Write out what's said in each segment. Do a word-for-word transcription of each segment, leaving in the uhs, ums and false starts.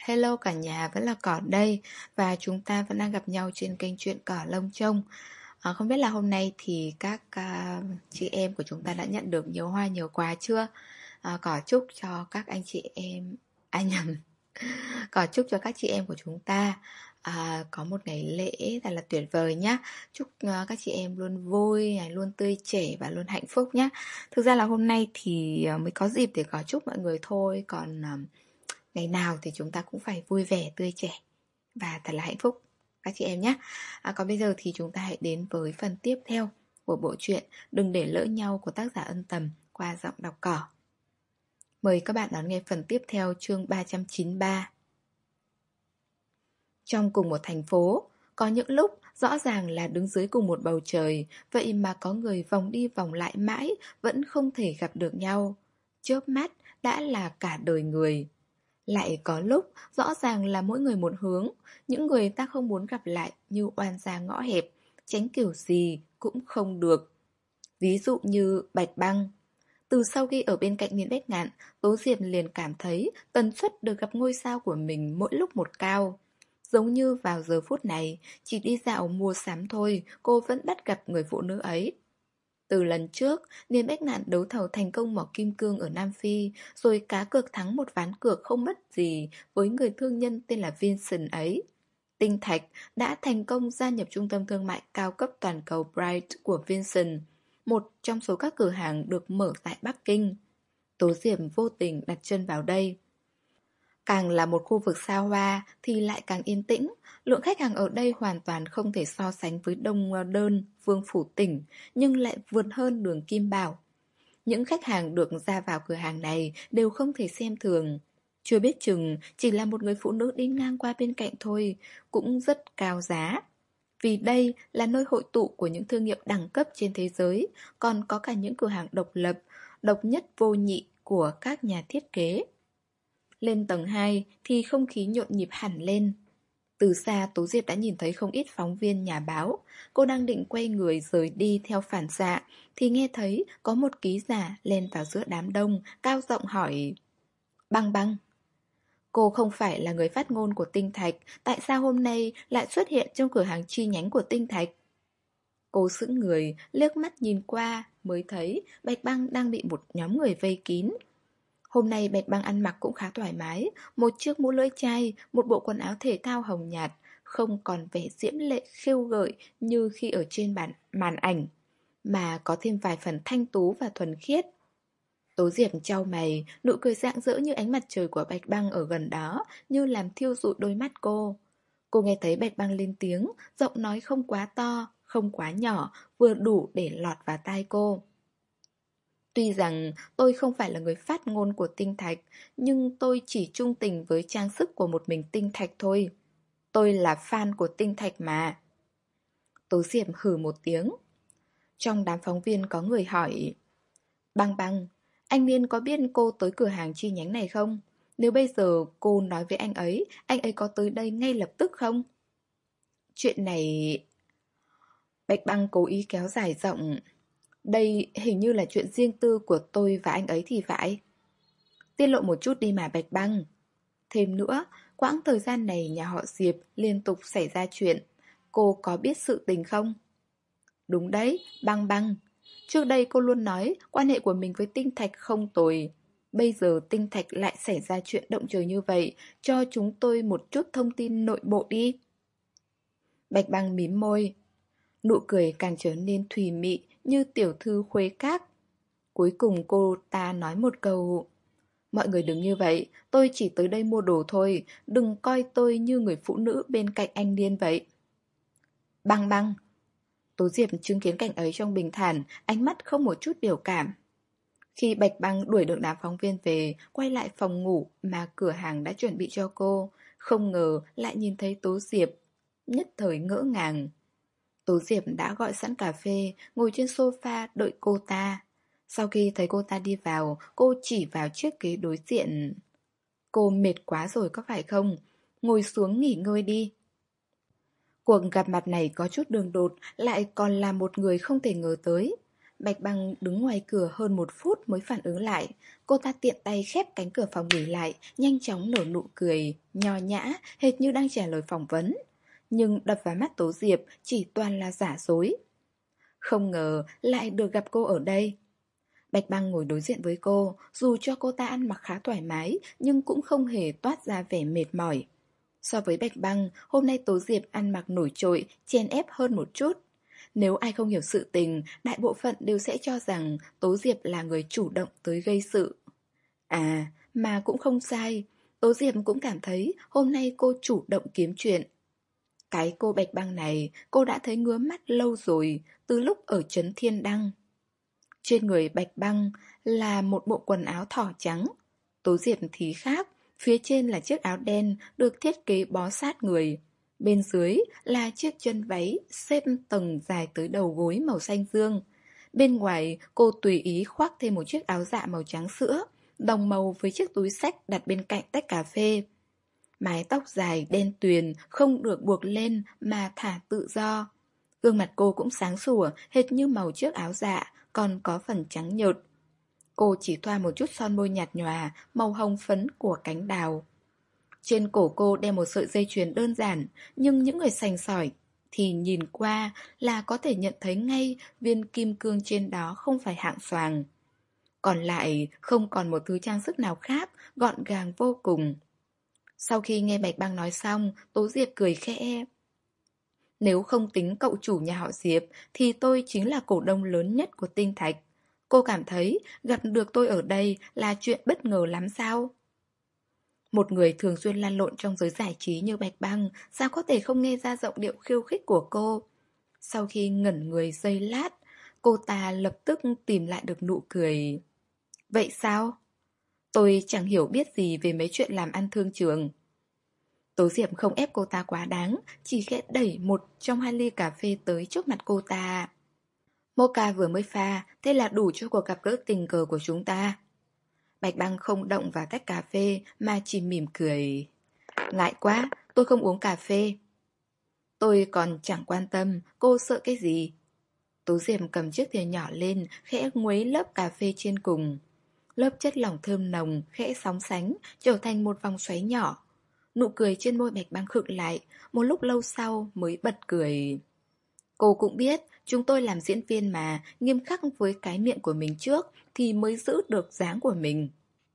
Hello cả nhà, vẫn là Cỏ đây. Và chúng ta vẫn đang gặp nhau trên kênh Chuyện Cỏ Lông Trông. à, Không biết là hôm nay thì các à, chị em của chúng ta đã nhận được nhiều hoa nhiều quà chưa? à, Cỏ chúc cho các anh chị em À nhầm Cỏ chúc cho các chị em của chúng ta à, có một ngày lễ thật là tuyệt vời nhá. Chúc à, các chị em luôn vui, à, luôn tươi trẻ và luôn hạnh phúc nhá. Thực ra là hôm nay thì à, mới có dịp để Cỏ chúc mọi người thôi. Còn à, ngày nào thì chúng ta cũng phải vui vẻ, tươi trẻ và thật là hạnh phúc các chị em nhé. À, còn bây giờ thì chúng ta hãy đến với phần tiếp theo của bộ truyện Đừng để lỡ nhau của tác giả Ân Tầm qua giọng đọc Cỏ. Mời các bạn đón nghe phần tiếp theo chương ba trăm chín mươi ba. Trong cùng một thành phố, có những lúc rõ ràng là đứng dưới cùng một bầu trời, vậy mà có người vòng đi vòng lại mãi vẫn không thể gặp được nhau. Chớp mắt đã là cả đời người. Lại có lúc rõ ràng là mỗi người một hướng, những người ta không muốn gặp lại như oan gia ngõ hẹp, tránh kiểu gì cũng không được. Ví dụ như Bạch Băng. Từ sau khi ở bên cạnh Niên Bách Ngạn, Tố Diệp liền cảm thấy tần suất được gặp ngôi sao của mình mỗi lúc một cao. Giống như vào giờ phút này, chỉ đi dạo mua sắm thôi, cô vẫn bắt gặp người phụ nữ ấy. Từ lần trước, Niên Bách Nạn đấu thầu thành công mỏ kim cương ở Nam Phi, rồi cá cược thắng một ván cược không mất gì với người thương nhân tên là Vincent ấy. Tinh Thạch đã thành công gia nhập trung tâm thương mại cao cấp toàn cầu Bright của Vincent, một trong số các cửa hàng được mở tại Bắc Kinh. Tố Diệp vô tình đặt chân vào đây. Càng là một khu vực xa hoa thì lại càng yên tĩnh, lượng khách hàng ở đây hoàn toàn không thể so sánh với Đông Đơn, Vương Phủ Tỉnh, nhưng lại vượt hơn đường Kim Bảo. Những khách hàng được ra vào cửa hàng này đều không thể xem thường. Chưa biết chừng chỉ là một người phụ nữ đi ngang qua bên cạnh thôi, cũng rất cao giá. Vì đây là nơi hội tụ của những thương hiệu đẳng cấp trên thế giới, còn có cả những cửa hàng độc lập, độc nhất vô nhị của các nhà thiết kế. Lên tầng hai thì không khí nhộn nhịp hẳn lên. Từ xa Tố Diệp đã nhìn thấy không ít phóng viên nhà báo. Cô đang định quay người rời đi theo phản xạ thì nghe thấy có một ký giả lên vào giữa đám đông, cao giọng hỏi: Băng Băng, cô không phải là người phát ngôn của Tinh Thạch, tại sao hôm nay lại xuất hiện trong cửa hàng chi nhánh của Tinh Thạch? Cô sững người, liếc mắt nhìn qua mới thấy Bạch Băng đang bị một nhóm người vây kín. Hôm nay Bạch Băng ăn mặc cũng khá thoải mái, một chiếc mũ lưỡi chai, một bộ quần áo thể thao hồng nhạt, không còn vẻ diễm lệ khiêu gợi như khi ở trên bản màn ảnh, mà có thêm vài phần thanh tú và thuần khiết. Tố Diệp chau mày, nụ cười rạng rỡ như ánh mặt trời của Bạch Băng ở gần đó, như làm thiêu rụi đôi mắt cô. Cô nghe thấy Bạch Băng lên tiếng, giọng nói không quá to, không quá nhỏ, vừa đủ để lọt vào tai cô. Tuy rằng tôi không phải là người phát ngôn của Tinh Thạch, nhưng tôi chỉ trung tình với trang sức của một mình Tinh Thạch thôi. Tôi là fan của Tinh Thạch mà. Tố Diệp hừ một tiếng. Trong đám phóng viên có người hỏi: Băng Băng, anh Niên có biết cô tới cửa hàng chi nhánh này không? Nếu bây giờ cô nói với anh ấy, anh ấy có tới đây ngay lập tức không? Chuyện này... Bạch Băng cố ý kéo dài giọng. Đây hình như là chuyện riêng tư của tôi và anh ấy thì phải. Tiết lộ một chút đi mà Bạch Băng. Thêm nữa, quãng thời gian này nhà họ Diệp liên tục xảy ra chuyện. Cô có biết sự tình không? Đúng đấy, Băng Băng. Trước đây cô luôn nói quan hệ của mình với Tinh Thạch không tồi. Bây giờ Tinh Thạch lại xảy ra chuyện động trời như vậy, cho chúng tôi một chút thông tin nội bộ đi. Bạch Băng mím môi. Nụ cười càng trở nên thùy mị như tiểu thư khuê các. Cuối cùng cô ta nói một câu: Mọi người đừng như vậy, tôi chỉ tới đây mua đồ thôi, đừng coi tôi như người phụ nữ bên cạnh anh Niên vậy. Băng Băng. Tố Diệp chứng kiến cảnh ấy trong bình thản, ánh mắt không một chút biểu cảm. Khi Bạch Băng đuổi được đám phóng viên về, quay lại phòng ngủ mà cửa hàng đã chuẩn bị cho cô, không ngờ lại nhìn thấy Tố Diệp, nhất thời ngỡ ngàng. Tố Diệp đã gọi sẵn cà phê, ngồi trên sofa đợi cô ta. Sau khi thấy cô ta đi vào, cô chỉ vào chiếc ghế đối diện. Cô mệt quá rồi có phải không? Ngồi xuống nghỉ ngơi đi. Cuộc gặp mặt này có chút đường đột, lại còn là một người không thể ngờ tới. Bạch Băng đứng ngoài cửa hơn một phút mới phản ứng lại. Cô ta tiện tay khép cánh cửa phòng nghỉ lại, nhanh chóng nở nụ cười, nho nhã, hệt như đang trả lời phỏng vấn. Nhưng đập vào mắt Tố Diệp chỉ toàn là giả dối. Không ngờ lại được gặp cô ở đây. Bạch Băng ngồi đối diện với cô, dù cho cô ta ăn mặc khá thoải mái, nhưng cũng không hề toát ra vẻ mệt mỏi. So với Bạch Băng, hôm nay Tố Diệp ăn mặc nổi trội, chen ép hơn một chút. Nếu ai không hiểu sự tình, đại bộ phận đều sẽ cho rằng Tố Diệp là người chủ động tới gây sự. À, mà cũng không sai. Tố Diệp cũng cảm thấy hôm nay cô chủ động kiếm chuyện. Cái cô Bạch Băng này, cô đã thấy ngứa mắt lâu rồi, từ lúc ở Trấn Thiên Đăng. Trên người Bạch Băng là một bộ quần áo thỏ trắng. Tố Diệp thì khác, phía trên là chiếc áo đen được thiết kế bó sát người. Bên dưới là chiếc chân váy xếp tầng dài tới đầu gối màu xanh dương. Bên ngoài cô tùy ý khoác thêm một chiếc áo dạ màu trắng sữa, đồng màu với chiếc túi xách đặt bên cạnh tách cà phê. Mái tóc dài đen tuyền không được buộc lên mà thả tự do. Gương mặt cô cũng sáng sủa hệt như màu chiếc áo dạ, còn có phần trắng nhợt. Cô chỉ thoa một chút son môi nhạt nhòa, màu hồng phấn của cánh đào. Trên cổ cô đeo một sợi dây chuyền đơn giản, nhưng những người sành sỏi thì nhìn qua là có thể nhận thấy ngay viên kim cương trên đó không phải hạng xoàng. Còn lại không còn một thứ trang sức nào khác, gọn gàng vô cùng. Sau khi nghe Bạch Băng nói xong, Tố Diệp cười khẽ. Nếu không tính cậu chủ nhà họ Diệp thì tôi chính là cổ đông lớn nhất của Tinh Thạch. Cô cảm thấy gặp được tôi ở đây là chuyện bất ngờ lắm sao? Một người thường xuyên lan lộn trong giới giải trí như Bạch Băng sao có thể không nghe ra giọng điệu khiêu khích của cô? Sau khi ngẩn người giây lát, cô ta lập tức tìm lại được nụ cười. Vậy sao? Tôi chẳng hiểu biết gì về mấy chuyện làm ăn thương trường. Tố Diệp không ép cô ta quá đáng, chỉ khẽ đẩy một trong hai ly cà phê tới trước mặt cô ta. Mocha vừa mới pha, thế là đủ cho cuộc gặp gỡ tình cờ của chúng ta. Bạch Băng không động vào tách cà phê mà chỉ mỉm cười. Ngại quá, tôi không uống cà phê. Tôi còn chẳng quan tâm, cô sợ cái gì? Tố Diệp cầm chiếc thìa nhỏ lên, khẽ nguấy lớp cà phê trên cùng. Lớp chất lỏng thơm nồng, khẽ sóng sánh, trở thành một vòng xoáy nhỏ. Nụ cười trên môi Bạch Băng khựng lại, một lúc lâu sau mới bật cười. Cô cũng biết, chúng tôi làm diễn viên mà, nghiêm khắc với cái miệng của mình trước thì mới giữ được dáng của mình.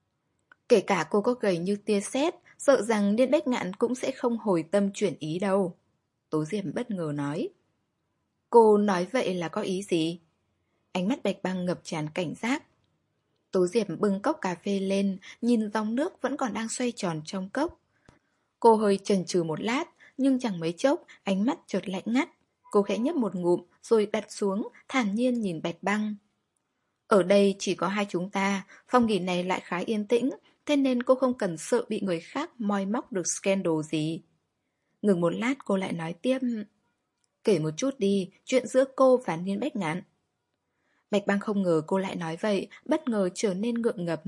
Kể cả cô có gầy như tia sét, sợ rằng Liên Bách Ngạn cũng sẽ không hồi tâm chuyển ý đâu. Tố Diệp bất ngờ nói. Cô nói vậy là có ý gì? Ánh mắt Bạch Băng ngập tràn cảnh giác. Tố Diệp bưng cốc cà phê lên, nhìn dòng nước vẫn còn đang xoay tròn trong cốc. Cô hơi chần chừ một lát, nhưng chẳng mấy chốc, ánh mắt chợt lạnh ngắt. Cô khẽ nhấp một ngụm, rồi đặt xuống, thản nhiên nhìn Bạch Băng. Ở đây chỉ có hai chúng ta, phòng nghỉ này lại khá yên tĩnh, thế nên cô không cần sợ bị người khác moi móc được scandal gì. Ngừng một lát cô lại nói tiếp. Kể một chút đi, chuyện giữa cô và Niên Bách Ngạn. Bạch Băng không ngờ cô lại nói vậy, bất ngờ trở nên ngượng ngập.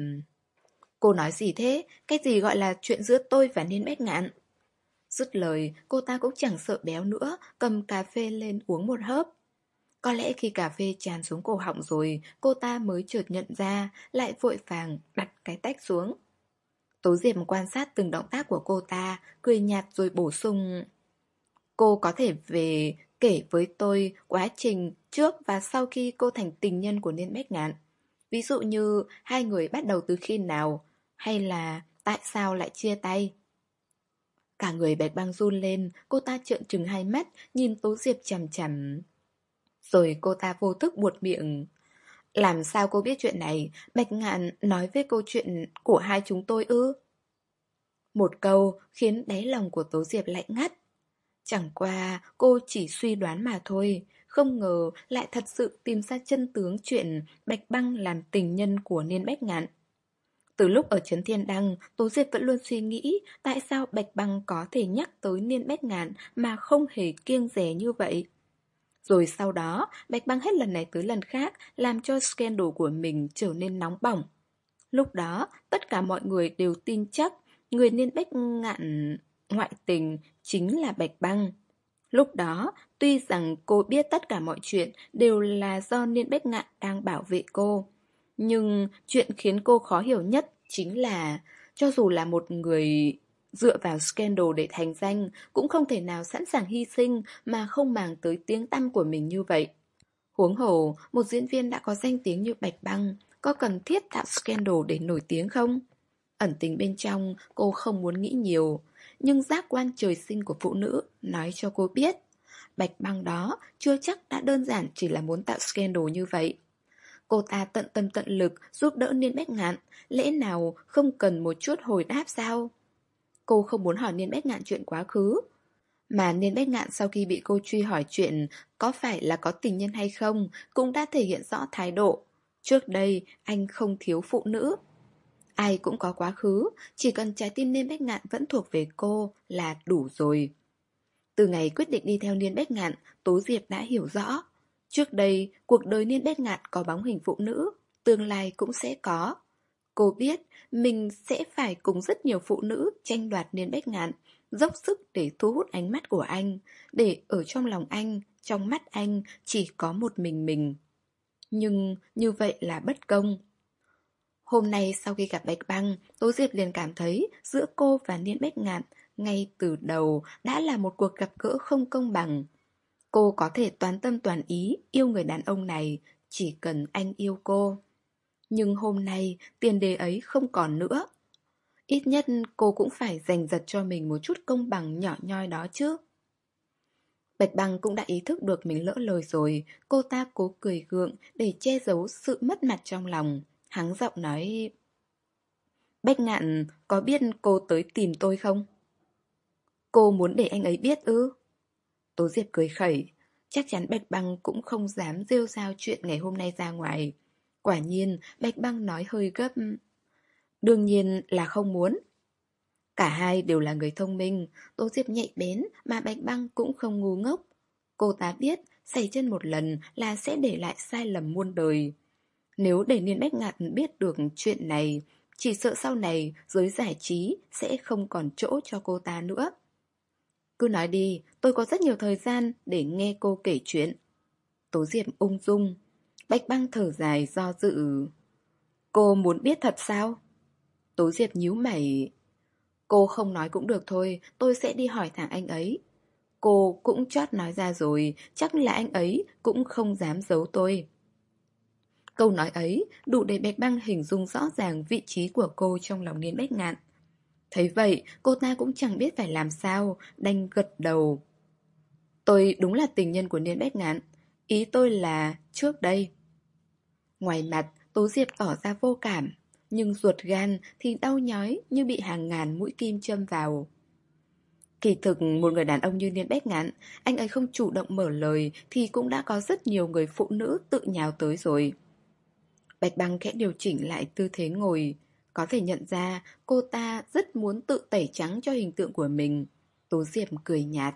Cô nói gì thế? Cái gì gọi là chuyện giữa tôi và Niên Bách Ngạn? Dứt lời, cô ta cũng chẳng sợ béo nữa, cầm cà phê lên uống một hớp. Có lẽ khi cà phê tràn xuống cổ họng rồi, cô ta mới chợt nhận ra, lại vội vàng đặt cái tách xuống. Tố Diệp quan sát từng động tác của cô ta, cười nhạt rồi bổ sung. Cô có thể về kể với tôi quá trình trước và sau khi cô thành tình nhân của Niên Bách Ngạn. Ví dụ như hai người bắt đầu từ khi nào, hay là tại sao lại chia tay. Cả người Bạch Băng run lên, cô ta trợn trừng hai mắt, nhìn Tố Diệp chằm chằm. Rồi cô ta vô thức buột miệng. Làm sao cô biết chuyện này? Bạch Ngạn nói với câu chuyện của hai chúng tôi ư? Một câu khiến đáy lòng của Tố Diệp lạnh ngắt. Chẳng qua cô chỉ suy đoán mà thôi, không ngờ lại thật sự tìm ra chân tướng chuyện Bạch Băng làm tình nhân của Niên Bách Ngạn. Từ lúc ở Trấn Thiên Đăng, Tố Diệp vẫn luôn suy nghĩ tại sao Bạch Băng có thể nhắc tới Niên Bách Ngạn mà không hề kiêng dè như vậy. Rồi sau đó, Bạch Băng hết lần này tới lần khác làm cho scandal của mình trở nên nóng bỏng. Lúc đó, tất cả mọi người đều tin chắc người Niên Bách Ngạn ngoại tình chính là Bạch Băng. Lúc đó, tuy rằng cô biết tất cả mọi chuyện đều là do Niên Bách Ngạn đang bảo vệ cô, nhưng chuyện khiến cô khó hiểu nhất chính là cho dù là một người dựa vào scandal để thành danh cũng không thể nào sẵn sàng hy sinh mà không màng tới tiếng tăm của mình như vậy. Huống hồ, một diễn viên đã có danh tiếng như Bạch Băng, có cần thiết tạo scandal để nổi tiếng không? Ẩn tình bên trong, cô không muốn nghĩ nhiều. Nhưng giác quan trời sinh của phụ nữ nói cho cô biết, Bạch Băng đó chưa chắc đã đơn giản chỉ là muốn tạo scandal như vậy. Cô ta tận tâm tận lực giúp đỡ Niên Bách Ngạn, lẽ nào không cần một chút hồi đáp sao? Cô không muốn hỏi Niên Bách Ngạn chuyện quá khứ. Mà Niên Bách Ngạn sau khi bị cô truy hỏi chuyện có phải là có tình nhân hay không cũng đã thể hiện rõ thái độ. Trước đây anh không thiếu phụ nữ. Ai cũng có quá khứ, chỉ cần trái tim Niên Bách Ngạn vẫn thuộc về cô là đủ rồi. Từ ngày quyết định đi theo Niên Bách Ngạn, Tố Diệp đã hiểu rõ. Trước đây, cuộc đời Niên Bách Ngạn có bóng hình phụ nữ, tương lai cũng sẽ có. Cô biết mình sẽ phải cùng rất nhiều phụ nữ tranh đoạt Niên Bách Ngạn, dốc sức để thu hút ánh mắt của anh, để ở trong lòng anh, trong mắt anh chỉ có một mình mình. Nhưng như vậy là bất công. Hôm nay sau khi gặp Bạch Băng, Tố Diệp liền cảm thấy giữa cô và Niên Bách Ngạn ngay từ đầu đã là một cuộc gặp gỡ không công bằng. Cô có thể toàn tâm toàn ý yêu người đàn ông này, chỉ cần anh yêu cô. Nhưng hôm nay tiền đề ấy không còn nữa. Ít nhất cô cũng phải giành giật cho mình một chút công bằng nhỏ nhoi đó chứ. Bạch Băng cũng đã ý thức được mình lỡ lời rồi, cô ta cố cười gượng để che giấu sự mất mặt trong lòng. Hắng giọng nói: Bách Ngạn có biết cô tới tìm tôi không? Cô muốn để anh ấy biết ư? Tố Diệp cười khẩy. Chắc chắn Bạch Băng cũng không dám rêu rao chuyện ngày hôm nay ra ngoài. Quả nhiên Bạch Băng nói hơi gấp. Đương nhiên là không muốn. Cả hai đều là người thông minh, Tố Diệp nhạy bén mà Bạch Băng cũng không ngu ngốc. Cô ta biết xảy chân một lần là sẽ để lại sai lầm muôn đời. Nếu để Niên Bách Ngạn biết được chuyện này, chỉ sợ sau này giới giải trí sẽ không còn chỗ cho cô ta nữa. Cứ nói đi, tôi có rất nhiều thời gian để nghe cô kể chuyện. Tố Diệp ung dung. Bạch Băng thở dài do dự. Cô muốn biết thật sao? Tố Diệp nhíu mày. Cô không nói cũng được thôi, tôi sẽ đi hỏi thẳng anh ấy. Cô cũng chót nói ra rồi, chắc là anh ấy cũng không dám giấu tôi. Câu nói ấy đủ để Bạch Băng hình dung rõ ràng vị trí của cô trong lòng Niên Bách Ngạn. Thấy vậy, cô ta cũng chẳng biết phải làm sao, đành gật đầu. Tôi đúng là tình nhân của Niên Bách Ngạn. Ý tôi là trước đây. Ngoài mặt, Tố Diệp tỏ ra vô cảm, nhưng ruột gan thì đau nhói như bị hàng ngàn mũi kim châm vào. Kỳ thực, một người đàn ông như Niên Bách Ngạn, anh ấy không chủ động mở lời thì cũng đã có rất nhiều người phụ nữ tự nhào tới rồi. Bạch Băng khẽ điều chỉnh lại tư thế ngồi. Có thể nhận ra cô ta rất muốn tự tẩy trắng cho hình tượng của mình. Tố Diệp cười nhạt.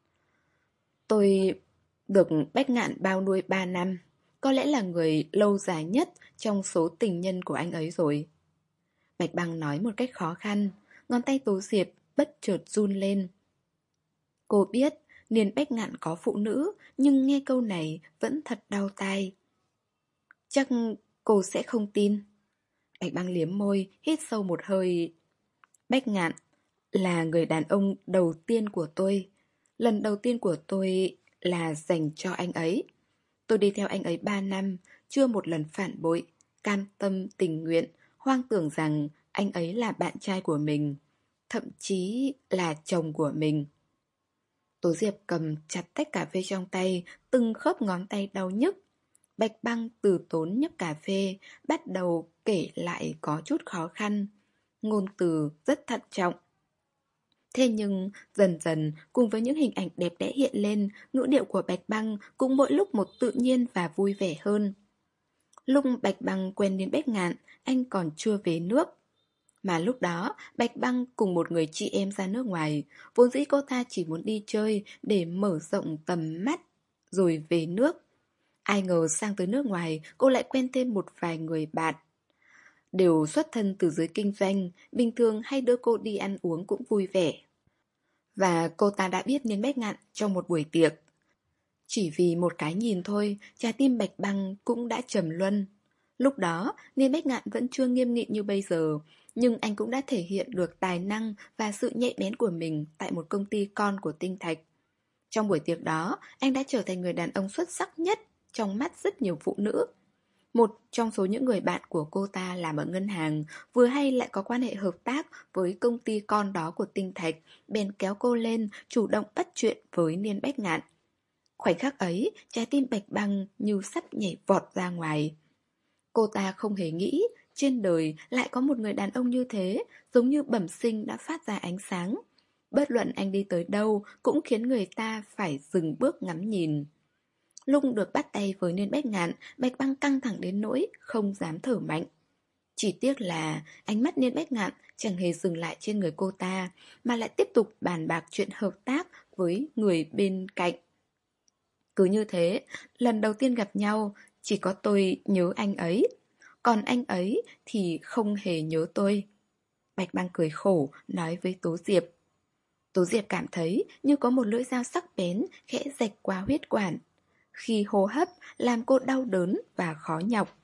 Tôi được Bách Ngạn bao nuôi ba năm. Có lẽ là người lâu dài nhất trong số tình nhân của anh ấy rồi. Bạch Băng nói một cách khó khăn. Ngón tay Tố Diệp bất chợt run lên. Cô biết Niên Bách Ngạn có phụ nữ, nhưng nghe câu này vẫn thật đau tai. Chắc cô sẽ không tin. Bạch Băng liếm môi, hít sâu một hơi. Bách Ngạn là người đàn ông đầu tiên của tôi. Lần đầu tiên của tôi là dành cho anh ấy. Tôi đi theo anh ấy ba năm, chưa một lần phản bội, cam tâm tình nguyện, hoang tưởng rằng anh ấy là bạn trai của mình, thậm chí là chồng của mình. Tố Diệp cầm chặt tách cà phê trong tay, từng khớp ngón tay đau nhức. Bạch Băng từ tốn nhấp cà phê, bắt đầu kể lại có chút khó khăn. Ngôn từ rất thận trọng. Thế nhưng dần dần cùng với những hình ảnh đẹp đẽ hiện lên, ngữ điệu của Bạch Băng cũng mỗi lúc một tự nhiên và vui vẻ hơn. Lúc Bạch Băng quen đến Bách Ngạn, anh còn chưa về nước. Mà lúc đó, Bạch Băng cùng một người chị em ra nước ngoài, vốn dĩ cô ta chỉ muốn đi chơi để mở rộng tầm mắt, rồi về nước. Ai ngờ sang tới nước ngoài, cô lại quen thêm một vài người bạn. Đều xuất thân từ giới kinh doanh, bình thường hay đưa cô đi ăn uống cũng vui vẻ. Và cô ta đã biết Niên Bách Ngạn trong một buổi tiệc. Chỉ vì một cái nhìn thôi, trái tim Bạch Băng cũng đã trầm luân. Lúc đó, Niên Bách Ngạn vẫn chưa nghiêm nghị như bây giờ, nhưng anh cũng đã thể hiện được tài năng và sự nhạy bén của mình tại một công ty con của Tinh Thạch. Trong buổi tiệc đó, anh đã trở thành người đàn ông xuất sắc nhất trong mắt rất nhiều phụ nữ. Một trong số những người bạn của cô ta làm ở ngân hàng, vừa hay lại có quan hệ hợp tác với công ty con đó của Tinh Thạch, bèn kéo cô lên, chủ động bắt chuyện với Niên Bách Ngạn. Khoảnh khắc ấy, trái tim Bạch Băng như sắp nhảy vọt ra ngoài. Cô ta không hề nghĩ, trên đời lại có một người đàn ông như thế, giống như bẩm sinh đã phát ra ánh sáng. Bất luận anh đi tới đâu cũng khiến người ta phải dừng bước ngắm nhìn. Lúc được bắt tay với Niên Bách Ngạn, Bạch Băng căng thẳng đến nỗi không dám thở mạnh. Chỉ tiếc là ánh mắt Niên Bách Ngạn chẳng hề dừng lại trên người cô ta, mà lại tiếp tục bàn bạc chuyện hợp tác với người bên cạnh. Cứ như thế, lần đầu tiên gặp nhau, chỉ có tôi nhớ anh ấy, còn anh ấy thì không hề nhớ tôi. Bạch Băng cười khổ, nói với Tố Diệp. Tố Diệp cảm thấy như có một lưỡi dao sắc bén khẽ rạch qua huyết quản. Khi hô hấp làm cô đau đớn và khó nhọc.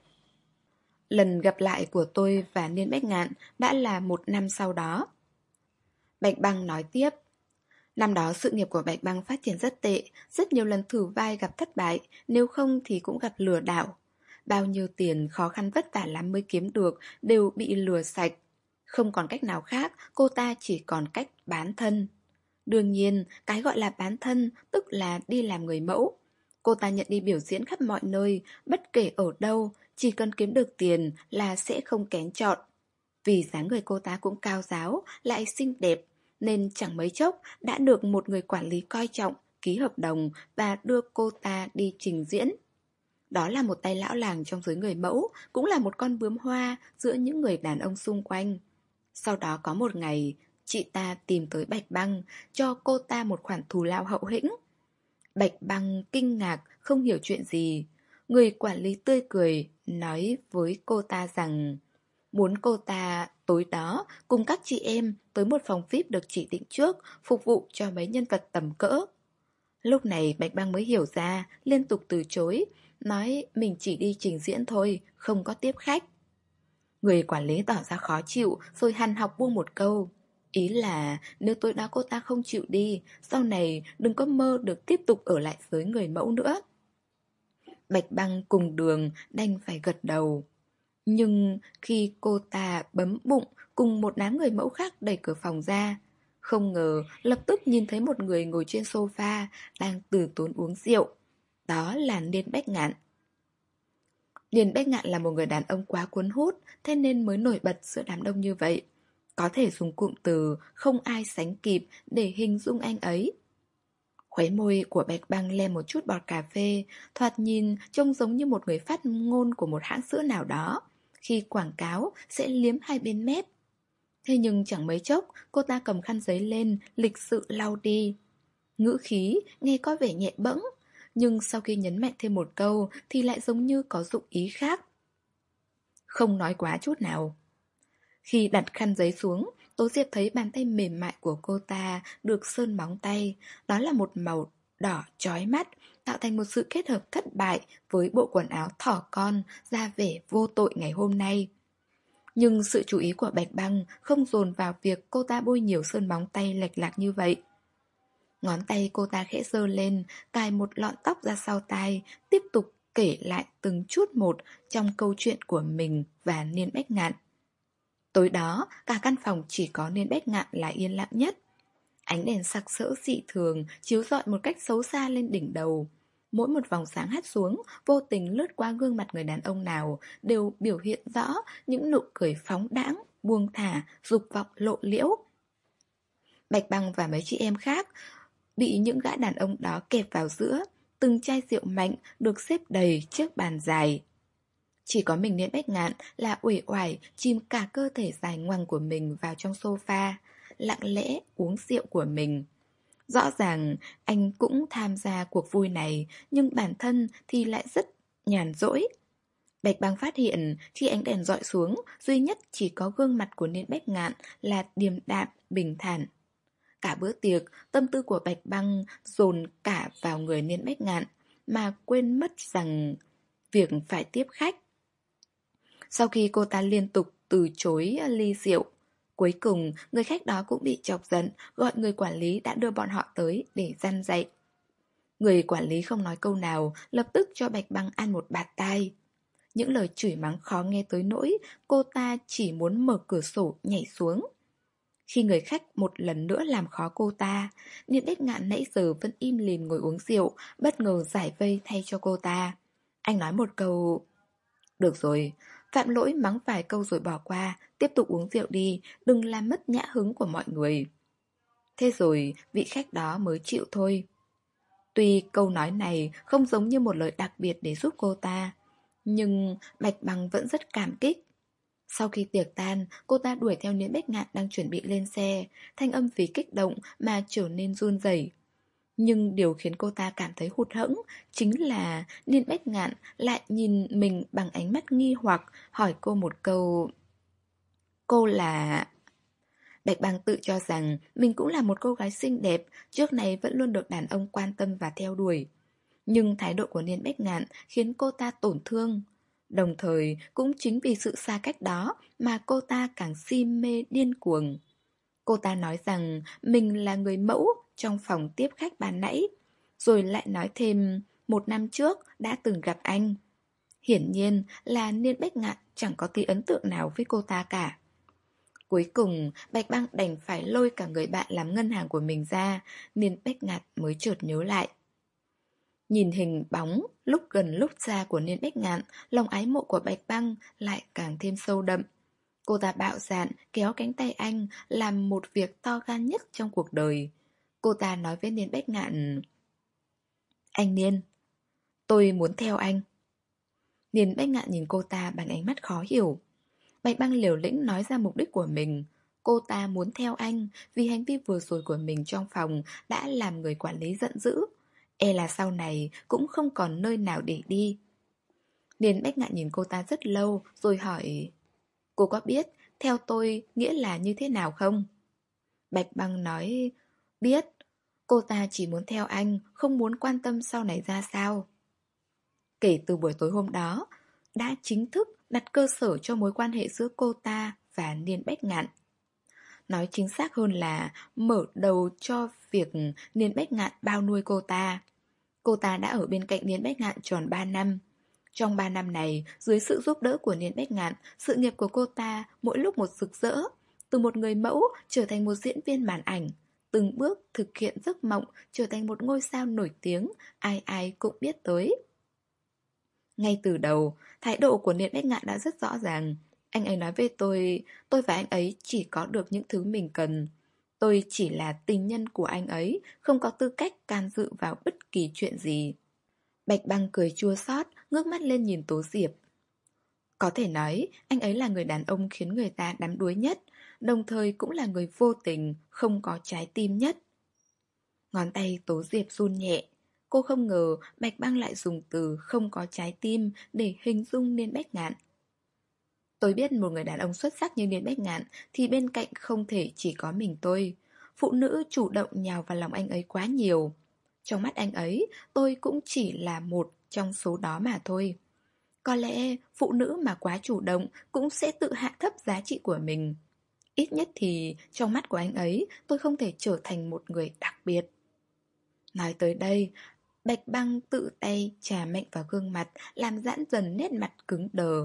Lần gặp lại của tôi và Niên Bách Ngạn đã là một năm sau đó. Bạch Băng nói tiếp. Năm đó sự nghiệp của Bạch Băng phát triển rất tệ, rất nhiều lần thử vai gặp thất bại, nếu không thì cũng gặp lừa đảo. Bao nhiêu tiền khó khăn vất vả lắm mới kiếm được đều bị lừa sạch. Không còn cách nào khác, cô ta chỉ còn cách bán thân. Đương nhiên, cái gọi là bán thân tức là đi làm người mẫu. Cô ta nhận đi biểu diễn khắp mọi nơi, bất kể ở đâu, chỉ cần kiếm được tiền là sẽ không kén chọn. Vì dáng người cô ta cũng cao ráo, lại xinh đẹp, nên chẳng mấy chốc đã được một người quản lý coi trọng, ký hợp đồng và đưa cô ta đi trình diễn. Đó là một tay lão làng trong giới người mẫu, cũng là một con bướm hoa giữa những người đàn ông xung quanh. Sau đó có một ngày, chị ta tìm tới Bạch Băng, cho cô ta một khoản thù lao hậu hĩnh. Bạch Băng kinh ngạc, không hiểu chuyện gì. Người quản lý tươi cười, nói với cô ta rằng muốn cô ta tối đó cùng các chị em tới một phòng vi ai pi được chỉ định trước, phục vụ cho mấy nhân vật tầm cỡ. Lúc này Bạch Băng mới hiểu ra, liên tục từ chối, nói mình chỉ đi trình diễn thôi, không có tiếp khách. Người quản lý tỏ ra khó chịu, rồi hằn học buông một câu. Ý là nếu tối đó cô ta không chịu đi, sau này đừng có mơ được tiếp tục ở lại với người mẫu nữa. Bạch Băng cùng đường đành phải gật đầu. Nhưng khi cô ta bấm bụng cùng một đám người mẫu khác đẩy cửa phòng ra, không ngờ lập tức nhìn thấy một người ngồi trên sofa đang từ tốn uống rượu. Đó là Niên Bách Ngạn. Niên Bách Ngạn là một người đàn ông quá cuốn hút, thế nên mới nổi bật giữa đám đông như vậy. Có thể dùng cụm từ không ai sánh kịp để hình dung anh ấy. Khóe môi của Bạch Băng lem một chút bọt cà phê, thoạt nhìn trông giống như một người phát ngôn của một hãng sữa nào đó, khi quảng cáo sẽ liếm hai bên mép. Thế nhưng chẳng mấy chốc, cô ta cầm khăn giấy lên, lịch sự lau đi. Ngữ khí nghe có vẻ nhẹ bẫng, nhưng sau khi nhấn mạnh thêm một câu thì lại giống như có dụng ý khác. Không nói quá chút nào. Khi đặt khăn giấy xuống, Tố Diệp thấy bàn tay mềm mại của cô ta được sơn móng tay. Đó là một màu đỏ chói mắt, tạo thành một sự kết hợp thất bại với bộ quần áo thỏ con, ra vẻ vô tội ngày hôm nay. Nhưng sự chú ý của Bạch Băng không dồn vào việc cô ta bôi nhiều sơn móng tay lệch lạc như vậy. Ngón tay cô ta khẽ giơ lên, cài một lọn tóc ra sau tai, tiếp tục kể lại từng chút một trong câu chuyện của mình và Niên Bách Ngạn. Tối đó, cả căn phòng chỉ có Niên Bách Ngạn là yên lặng nhất. Ánh đèn sặc sỡ dị thường chiếu rọi một cách xấu xa lên đỉnh đầu. Mỗi một vòng sáng hắt xuống, vô tình lướt qua gương mặt người đàn ông nào đều biểu hiện rõ những nụ cười phóng đãng, buông thả, dục vọng lộ liễu. Bạch Băng và mấy chị em khác bị những gã đàn ông đó kẹp vào giữa, từng chai rượu mạnh được xếp đầy chiếc bàn dài. Chỉ có mình Niên Bách Ngạn là uể oải chìm cả cơ thể dài ngoằng của mình vào trong sofa, lặng lẽ uống rượu của mình. Rõ ràng anh cũng tham gia cuộc vui này, nhưng bản thân thì lại rất nhàn rỗi. Bạch Băng phát hiện khi ánh đèn dọi xuống, duy nhất chỉ có gương mặt của Niên Bách Ngạn là điềm đạm, bình thản. Cả bữa tiệc, tâm tư của Bạch Băng dồn cả vào người Niên Bách Ngạn, mà quên mất rằng việc phải tiếp khách. Sau khi cô ta liên tục từ chối ly rượu, cuối cùng người khách đó cũng bị chọc giận, gọi người quản lý đã đưa bọn họ tới để răn dạy. Người quản lý không nói câu nào, lập tức cho Bạch Băng ăn một bạt tai. Những lời chửi mắng khó nghe tới nỗi cô ta chỉ muốn mở cửa sổ nhảy xuống. Khi người khách một lần nữa làm khó cô ta, Niên Bách Ngạn nãy giờ vẫn im lìm ngồi uống rượu, bất ngờ giải vây thay cho cô ta. Anh nói một câu: "Được rồi, phạm lỗi mắng vài câu rồi bỏ qua, tiếp tục uống rượu đi, đừng làm mất nhã hứng của mọi người." Thế rồi vị khách đó mới chịu thôi. Tuy câu nói này không giống như một lời đặc biệt để giúp cô ta, nhưng Bạch Băng vẫn rất cảm kích. Sau khi tiệc tan, cô ta đuổi theo Niễn Bách Ngạn đang chuẩn bị lên xe, thanh âm vì kích động mà trở nên run rẩy. Nhưng điều khiến cô ta cảm thấy hụt hẫng chính là Niên Bách Ngạn lại nhìn mình bằng ánh mắt nghi hoặc, hỏi cô một câu: "Cô là..." Bạch Băng tự cho rằng mình cũng là một cô gái xinh đẹp, trước này vẫn luôn được đàn ông quan tâm và theo đuổi. Nhưng thái độ của Niên Bách Ngạn khiến cô ta tổn thương. Đồng thời cũng chính vì sự xa cách đó mà cô ta càng si mê điên cuồng. Cô ta nói rằng mình là người mẫu trong phòng tiếp khách ban nãy, rồi lại nói thêm một năm trước đã từng gặp anh. Hiển nhiên là Niên Bách Ngạn chẳng có tí ấn tượng nào với cô ta cả. Cuối cùng, Bạch Băng đành phải lôi cả người bạn làm ngân hàng của mình ra, Niên Bách Ngạn mới chợt nhớ lại. Nhìn hình bóng lúc gần lúc xa của Niên Bách Ngạn, lòng ái mộ của Bạch Băng lại càng thêm sâu đậm. Cô ta bạo dạn kéo cánh tay anh làm một việc to gan nhất trong cuộc đời. Cô ta nói với Niên Bách Ngạn: "Anh Niên, tôi muốn theo anh." Niên Bách Ngạn nhìn cô ta bằng ánh mắt khó hiểu. Bạch Băng liều lĩnh nói ra mục đích của mình. Cô ta muốn theo anh vì hành vi vừa rồi của mình trong phòng đã làm người quản lý giận dữ. E là sau này cũng không còn nơi nào để đi. Niên Bách Ngạn nhìn cô ta rất lâu rồi hỏi: "Cô có biết theo tôi nghĩa là như thế nào không?" Bạch Băng nói: "Biết. Cô ta chỉ muốn theo anh, không muốn quan tâm sau này ra sao." Kể từ buổi tối hôm đó, đã chính thức đặt cơ sở cho mối quan hệ giữa cô ta và Niên Bách Ngạn. Nói chính xác hơn là mở đầu cho việc Niên Bách Ngạn bao nuôi cô ta. Cô ta đã ở bên cạnh Niên Bách Ngạn tròn ba năm. Trong ba năm này, dưới sự giúp đỡ của Niên Bách Ngạn, sự nghiệp của cô ta mỗi lúc một rực rỡ. Từ một người mẫu trở thành một diễn viên màn ảnh, từng bước thực hiện giấc mộng trở thành một ngôi sao nổi tiếng, ai ai cũng biết tới. Ngay từ đầu, thái độ của Niên Bách Ngạn đã rất rõ ràng. Anh ấy nói với tôi, tôi và anh ấy chỉ có được những thứ mình cần. Tôi chỉ là tình nhân của anh ấy, không có tư cách can dự vào bất kỳ chuyện gì. Bạch Băng cười chua xót, ngước mắt lên nhìn Tố Diệp. Có thể nói, anh ấy là người đàn ông khiến người ta đắm đuối nhất, đồng thời cũng là người vô tình, không có trái tim nhất. Ngón tay Tố Diệp run nhẹ. Cô không ngờ Bạch Băng lại dùng từ không có trái tim để hình dung Niên Bách Ngạn. Tôi biết một người đàn ông xuất sắc như Niên Bách Ngạn thì bên cạnh không thể chỉ có mình tôi. Phụ nữ chủ động nhào vào lòng anh ấy quá nhiều. Trong mắt anh ấy, tôi cũng chỉ là một trong số đó mà thôi. Có lẽ phụ nữ mà quá chủ động cũng sẽ tự hạ thấp giá trị của mình. Ít nhất thì trong mắt của anh ấy, tôi không thể trở thành một người đặc biệt. Nói tới đây, Bạch Băng tự tay chà mạnh vào gương mặt, làm giãn dần nét mặt cứng đờ.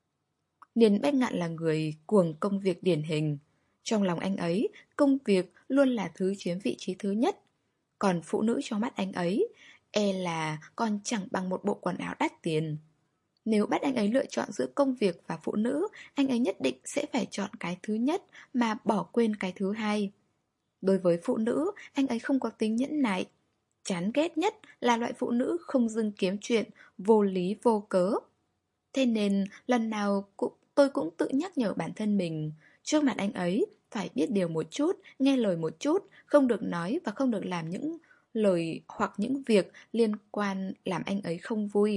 Niên Bách Ngạn là người cuồng công việc điển hình. Trong lòng anh ấy, công việc luôn là thứ chiếm vị trí thứ nhất. Còn phụ nữ trong mắt anh ấy, e là còn chẳng bằng một bộ quần áo đắt tiền. Nếu bắt anh ấy lựa chọn giữa công việc và phụ nữ, anh ấy nhất định sẽ phải chọn cái thứ nhất mà bỏ quên cái thứ hai. Đối với phụ nữ, anh ấy không có tính nhẫn nại. Chán ghét nhất là loại phụ nữ không dưng kiếm chuyện, vô lý vô cớ. Thế nên lần nào cũng, tôi cũng tự nhắc nhở bản thân mình, trước mặt anh ấy phải biết điều một chút, nghe lời một chút, không được nói và không được làm những lời hoặc những việc liên quan làm anh ấy không vui.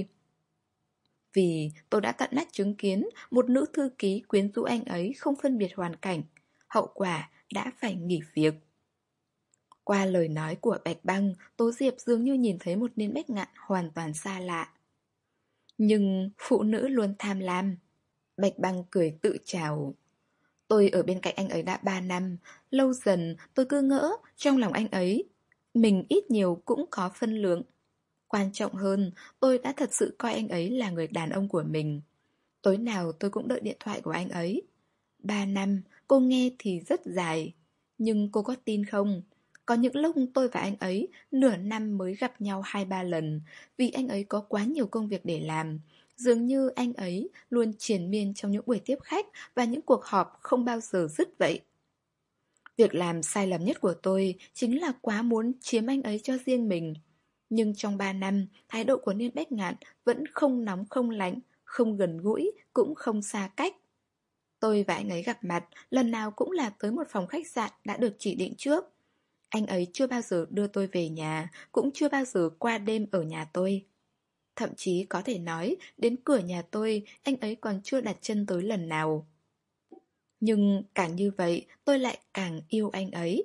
Vì tôi đã tận mắt chứng kiến một nữ thư ký quyến rũ anh ấy không phân biệt hoàn cảnh, hậu quả đã phải nghỉ việc. Qua lời nói của Bạch Băng, Tố Diệp dường như nhìn thấy một Niên Bách Ngạn hoàn toàn xa lạ. Nhưng phụ nữ luôn tham lam. Bạch Băng cười tự trào. Tôi ở bên cạnh anh ấy đã ba năm, lâu dần tôi cứ ngỡ trong lòng anh ấy mình ít nhiều cũng có phân lượng. Quan trọng hơn, tôi đã thật sự coi anh ấy là người đàn ông của mình. Tối nào tôi cũng đợi điện thoại của anh ấy. Ba năm, cô nghe thì rất dài. Nhưng cô có tin không? Có những lúc tôi và anh ấy nửa năm mới gặp nhau hai ba lần, vì anh ấy có quá nhiều công việc để làm. Dường như anh ấy luôn triền miên trong những buổi tiếp khách và những cuộc họp không bao giờ dứt vậy. Việc làm sai lầm nhất của tôi chính là quá muốn chiếm anh ấy cho riêng mình. Nhưng trong ba năm, thái độ của Niên Bách Ngạn vẫn không nóng không lạnh, không gần gũi, cũng không xa cách. Tôi và anh ấy gặp mặt, lần nào cũng là tới một phòng khách sạn đã được chỉ định trước. Anh ấy chưa bao giờ đưa tôi về nhà, cũng chưa bao giờ qua đêm ở nhà tôi. Thậm chí có thể nói, đến cửa nhà tôi, anh ấy còn chưa đặt chân tới lần nào. Nhưng càng như vậy, tôi lại càng yêu anh ấy.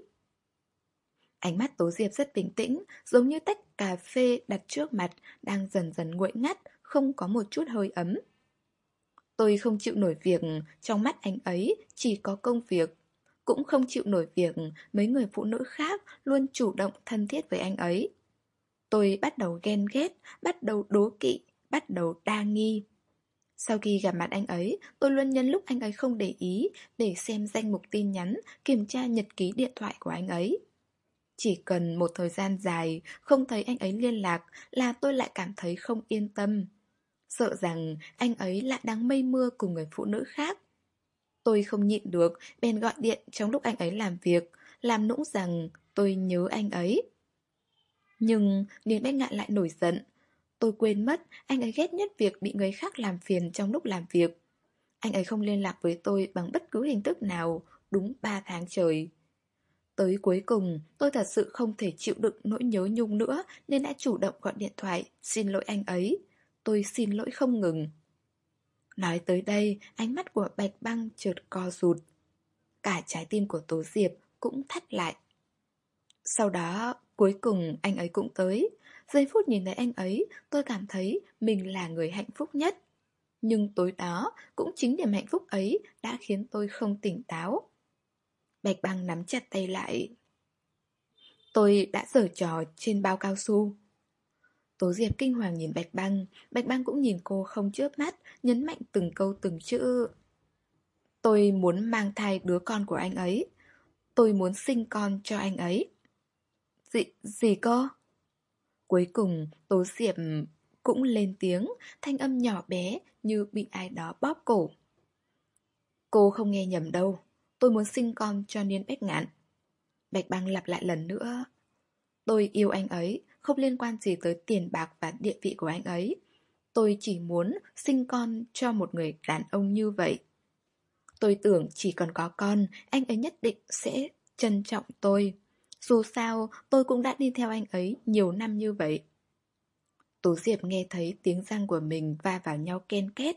Ánh mắt Tố Diệp rất bình tĩnh, giống như tách cà phê đặt trước mặt, đang dần dần nguội ngắt, không có một chút hơi ấm. Tôi không chịu nổi việc trong mắt anh ấy chỉ có công việc. Cũng không chịu nổi việc mấy người phụ nữ khác luôn chủ động thân thiết với anh ấy. Tôi bắt đầu ghen ghét, bắt đầu đố kỵ, bắt đầu đa nghi. Sau khi gặp mặt anh ấy, tôi luôn nhân lúc anh ấy không để ý để xem danh mục tin nhắn, kiểm tra nhật ký điện thoại của anh ấy. Chỉ cần một thời gian dài không thấy anh ấy liên lạc là tôi lại cảm thấy không yên tâm. Sợ rằng anh ấy lại đang mây mưa cùng người phụ nữ khác. Tôi không nhịn được, bèn gọi điện trong lúc anh ấy làm việc, làm nũng rằng tôi nhớ anh ấy. Nhưng Niên Bách Ngạn lại nổi giận. Tôi quên mất anh ấy ghét nhất việc bị người khác làm phiền trong lúc làm việc. Anh ấy không liên lạc với tôi bằng bất cứ hình thức nào, đúng ba tháng trời. Tới cuối cùng, tôi thật sự không thể chịu đựng nỗi nhớ nhung nữa nên đã chủ động gọi điện thoại, xin lỗi anh ấy. Tôi xin lỗi không ngừng. Nói tới đây, ánh mắt của Bạch Băng chợt co rụt. Cả trái tim của Tố Diệp cũng thắt lại. Sau đó, cuối cùng anh ấy cũng tới. Giây phút nhìn thấy anh ấy, tôi cảm thấy mình là người hạnh phúc nhất. Nhưng tối đó, cũng chính niềm hạnh phúc ấy đã khiến tôi không tỉnh táo. Bạch Băng nắm chặt tay lại. Tôi đã giở trò trên bao cao su. Tố Diệp kinh hoàng nhìn Bạch Băng, Bạch Băng cũng nhìn cô không chớp mắt, nhấn mạnh từng câu từng chữ. Tôi muốn mang thai đứa con của anh ấy. Tôi muốn sinh con cho anh ấy. Gì, gì cơ? Cuối cùng, Tố Diệp cũng lên tiếng, thanh âm nhỏ bé như bị ai đó bóp cổ. Cô không nghe nhầm đâu, tôi muốn sinh con cho Niên Bách Ngạn. Bạch Băng lặp lại lần nữa. Tôi yêu anh ấy, không liên quan gì tới tiền bạc và địa vị của anh ấy. Tôi chỉ muốn sinh con cho một người đàn ông như vậy. Tôi tưởng chỉ cần có con, anh ấy nhất định sẽ trân trọng tôi. Dù sao, tôi cũng đã đi theo anh ấy nhiều năm như vậy. Tố Diệp nghe thấy tiếng răng của mình va vào nhau ken két.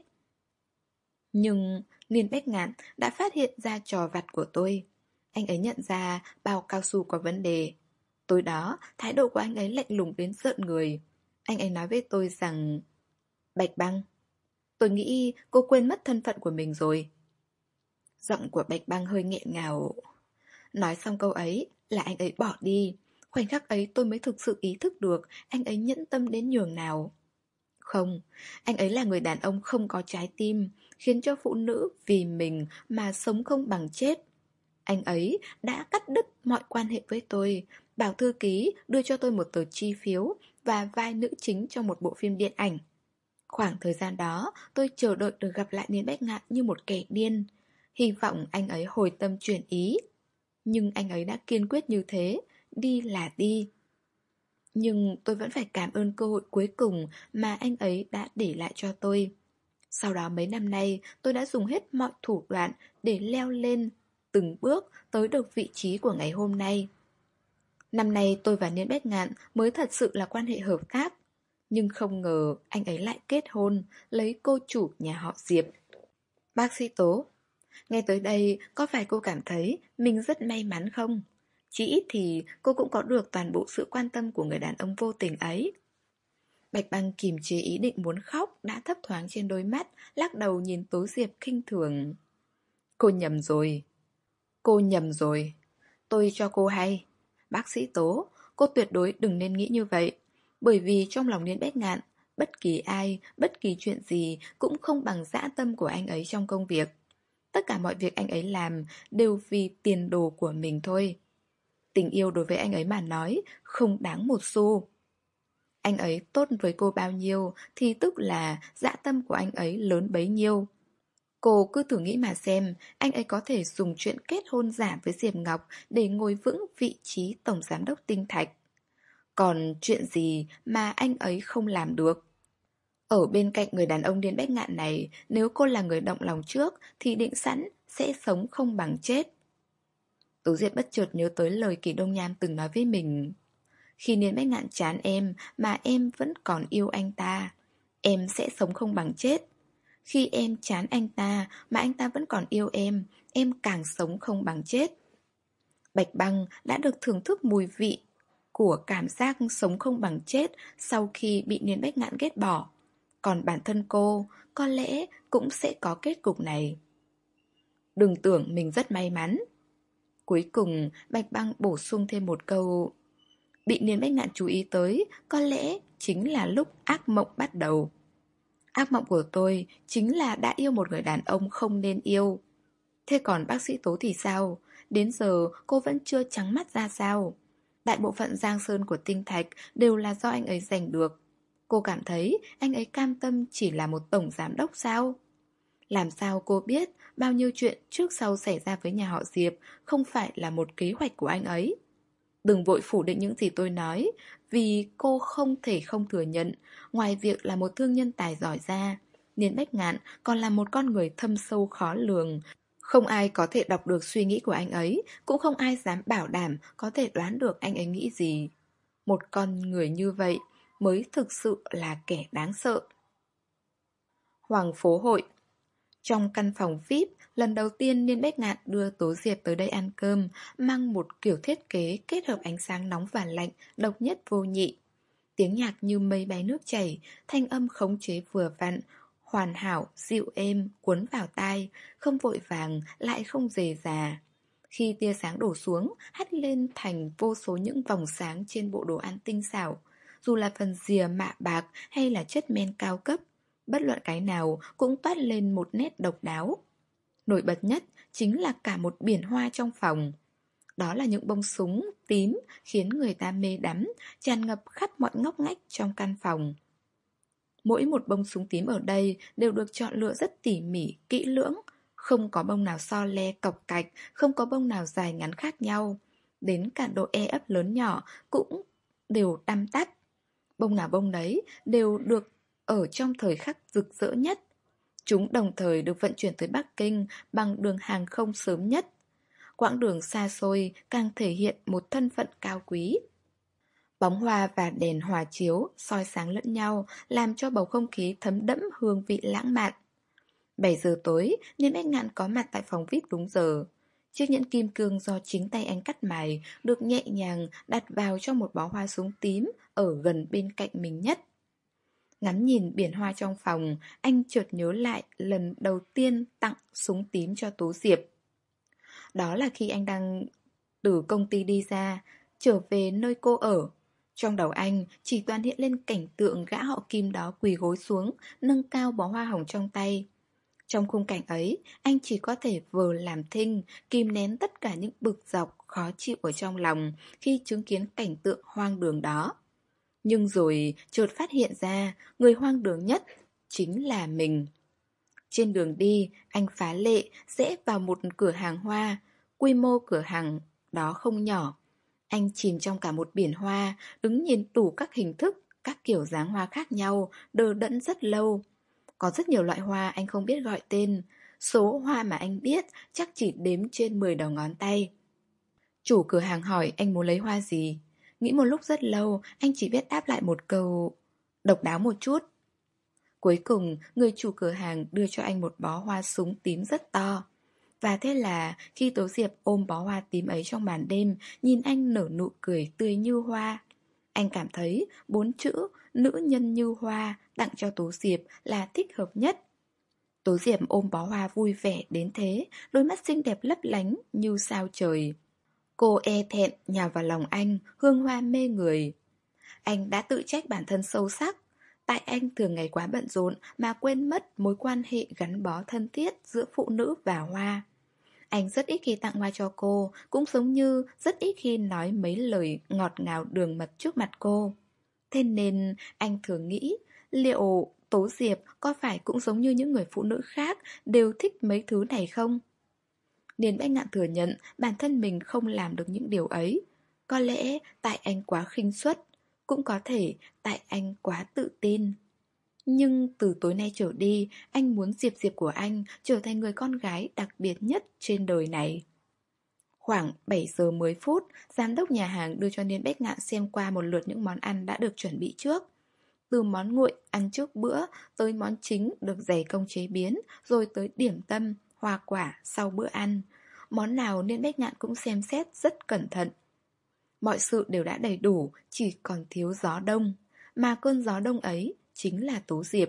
Nhưng Niên Bách Ngạn đã phát hiện ra trò vặt của tôi. Anh ấy nhận ra bao cao su có vấn đề. Tối đó, thái độ của anh ấy lạnh lùng đến rợn người. Anh ấy nói với tôi rằng... Bạch Băng, tôi nghĩ cô quên mất thân phận của mình rồi. Giọng của Bạch Băng hơi nghẹn ngào. Nói xong câu ấy là anh ấy bỏ đi. Khoảnh khắc ấy tôi mới thực sự ý thức được anh ấy nhẫn tâm đến nhường nào. Không, anh ấy là người đàn ông không có trái tim, khiến cho phụ nữ vì mình mà sống không bằng chết. Anh ấy đã cắt đứt mọi quan hệ với tôi, bảo thư ký đưa cho tôi một tờ chi phiếu và vai nữ chính trong một bộ phim điện ảnh. Khoảng thời gian đó, tôi chờ đợi được gặp lại Niên Bách Ngạn như một kẻ điên, hy vọng anh ấy hồi tâm chuyển ý. Nhưng anh ấy đã kiên quyết như thế, đi là đi. Nhưng tôi vẫn phải cảm ơn cơ hội cuối cùng mà anh ấy đã để lại cho tôi. Sau đó mấy năm nay, tôi đã dùng hết mọi thủ đoạn để leo lên từng bước tới được vị trí của ngày hôm nay. Năm nay tôi và Niên Bách Ngạn mới thật sự là quan hệ hợp tác. Nhưng không ngờ anh ấy lại kết hôn, lấy cô chủ nhà họ Diệp. Bác sĩ Tố, nghe tới đây có phải cô cảm thấy mình rất may mắn không? Chỉ ít thì cô cũng có được toàn bộ sự quan tâm của người đàn ông vô tình ấy. Bạch Băng kìm chế ý định muốn khóc đã thấp thoáng trên đôi mắt, lắc đầu nhìn Tố Diệp khinh thường. Cô nhầm rồi. Cô nhầm rồi. Tôi cho cô hay. Bác sĩ Tố, cô tuyệt đối đừng nên nghĩ như vậy. Bởi vì trong lòng Liên Bách Ngạn, bất kỳ ai, bất kỳ chuyện gì cũng không bằng dã tâm của anh ấy trong công việc. Tất cả mọi việc anh ấy làm đều vì tiền đồ của mình thôi. Tình yêu đối với anh ấy mà nói không đáng một xu. Anh ấy tốt với cô bao nhiêu thì tức là dã tâm của anh ấy lớn bấy nhiêu. Cô cứ thử nghĩ mà xem, anh ấy có thể dùng chuyện kết hôn giả với Diệp Ngọc để ngồi vững vị trí tổng giám đốc Tinh Thạch. Còn chuyện gì mà anh ấy không làm được? Ở bên cạnh người đàn ông điên bách ngạn này, nếu cô là người động lòng trước thì định sẵn sẽ sống không bằng chết. Tố Diệp bất chợt nhớ tới lời Kỳ Đông Nham từng nói với mình. Khi Niên Bách Ngạn chán em mà em vẫn còn yêu anh ta, em sẽ sống không bằng chết. Khi em chán anh ta mà anh ta vẫn còn yêu em, em càng sống không bằng chết. Bạch Băng đã được thưởng thức mùi vị của cảm giác sống không bằng chết sau khi bị Niên Bách Ngạn ghét bỏ. Còn bản thân cô có lẽ cũng sẽ có kết cục này. Đừng tưởng mình rất may mắn. Cuối cùng Bạch Băng bổ sung thêm một câu. Bị Niên Bách Ngạn chú ý tới có lẽ chính là lúc ác mộng bắt đầu. Ác mộng của tôi chính là đã yêu một người đàn ông không nên yêu. Thế còn bác sĩ Tố thì sao? Đến giờ cô vẫn chưa trắng mắt ra sao? Đại bộ phận giang sơn của Tinh Thạch đều là do anh ấy giành được. Cô cảm thấy anh ấy cam tâm chỉ là một tổng giám đốc sao? Làm sao cô biết bao nhiêu chuyện trước sau xảy ra với nhà họ Diệp không phải là một kế hoạch của anh ấy? Đừng vội phủ định những gì tôi nói, vì cô không thể không thừa nhận, ngoài việc là một thương nhân tài giỏi ra, Niên Bách Ngạn còn là một con người thâm sâu khó lường. Không ai có thể đọc được suy nghĩ của anh ấy, cũng không ai dám bảo đảm có thể đoán được anh ấy nghĩ gì. Một con người như vậy mới thực sự là kẻ đáng sợ. Hoàng Phố Hội. Trong căn phòng vi ai pi, lần đầu tiên Niên Bách Ngạn đưa Tố Diệp tới đây ăn cơm, mang một kiểu thiết kế kết hợp ánh sáng nóng và lạnh, độc nhất vô nhị. Tiếng nhạc như mây bay nước chảy, thanh âm khống chế vừa vặn, hoàn hảo, dịu êm, cuốn vào tai, không vội vàng, lại không rề rà. Khi tia sáng đổ xuống, hắt lên thành vô số những vòng sáng trên bộ đồ ăn tinh xảo. Dù là phần rìa mạ bạc hay là chất men cao cấp, bất luận cái nào cũng toát lên một nét độc đáo. Nổi bật nhất chính là cả một biển hoa trong phòng. Đó là những bông súng tím khiến người ta mê đắm, tràn ngập khắp mọi ngóc ngách trong căn phòng. Mỗi một bông súng tím ở đây đều được chọn lựa rất tỉ mỉ, kỹ lưỡng. Không có bông nào so le cọc cạch, không có bông nào dài ngắn khác nhau. Đến cả độ e ấp lớn nhỏ cũng đều tăm tắp. Bông nào bông đấy đều được ở trong thời khắc rực rỡ nhất. Chúng đồng thời được vận chuyển tới Bắc Kinh bằng đường hàng không sớm nhất. Quãng đường xa xôi càng thể hiện một thân phận cao quý. Bóng hoa và đèn hòa chiếu soi sáng lẫn nhau, làm cho bầu không khí thấm đẫm hương vị lãng mạn. bảy giờ tối, Niên Bách Ngạn có mặt tại phòng vi ai pi đúng giờ. Chiếc nhẫn kim cương do chính tay anh cắt mài được nhẹ nhàng đặt vào trong một bó hoa súng tím ở gần bên cạnh mình nhất. Ngắm nhìn biển hoa trong phòng, anh chợt nhớ lại lần đầu tiên tặng súng tím cho Tố Diệp. Đó là khi anh đang từ công ty đi ra, trở về nơi cô ở. Trong đầu anh chỉ toàn hiện lên cảnh tượng gã họ Kim đó quỳ gối xuống, nâng cao bó hoa hồng trong tay. Trong khung cảnh ấy, anh chỉ có thể vờ làm thinh, kìm nén tất cả những bực dọc, khó chịu ở trong lòng khi chứng kiến cảnh tượng hoang đường đó. Nhưng rồi chợt phát hiện ra, người hoang đường nhất chính là mình. Trên đường đi, anh phá lệ rẽ vào một cửa hàng hoa. Quy mô cửa hàng đó không nhỏ. Anh chìm trong cả một biển hoa, đứng nhìn tủ các hình thức, các kiểu dáng hoa khác nhau, đờ đẫn rất lâu. Có rất nhiều loại hoa anh không biết gọi tên. Số hoa mà anh biết chắc chỉ đếm trên mười đầu ngón tay. Chủ cửa hàng hỏi anh muốn lấy hoa gì. Nghĩ một lúc rất lâu, anh chỉ biết đáp lại một câu độc đáo một chút. Cuối cùng, người chủ cửa hàng đưa cho anh một bó hoa súng tím rất to. Và thế là khi Tố Diệp ôm bó hoa tím ấy trong màn đêm, nhìn anh nở nụ cười tươi như hoa, anh cảm thấy bốn chữ nữ nhân như hoa tặng cho Tố Diệp là thích hợp nhất. Tố Diệp ôm bó hoa vui vẻ đến thế, đôi mắt xinh đẹp lấp lánh như sao trời. Cô e thẹn nhào vào lòng anh, hương hoa mê người. Anh đã tự trách bản thân sâu sắc. Tại anh thường ngày quá bận rộn mà quên mất mối quan hệ gắn bó thân thiết giữa phụ nữ và hoa. Anh rất ít khi tặng hoa cho cô, cũng giống như rất ít khi nói mấy lời ngọt ngào đường mật trước mặt cô. Thế nên anh thường nghĩ, liệu Tố Diệp có phải cũng giống như những người phụ nữ khác đều thích mấy thứ này không? Nên Bách Ngạn thừa nhận bản thân mình không làm được những điều ấy. Có lẽ tại anh quá khinh suất, cũng có thể tại anh quá tự tin. Nhưng từ tối nay trở đi, anh muốn Diệp Diệp của anh trở thành người con gái đặc biệt nhất trên đời này. Khoảng bảy giờ mười phút, giám đốc nhà hàng đưa cho Niên Bách Ngạn xem qua một lượt những món ăn đã được chuẩn bị trước. Từ món nguội ăn trước bữa tới món chính được dày công chế biến, rồi tới điểm tâm, hoa quả sau bữa ăn. Món nào Niên Bách Ngạn cũng xem xét rất cẩn thận. Mọi sự đều đã đầy đủ, chỉ còn thiếu gió đông. Mà cơn gió đông ấy chính là Tố Diệp.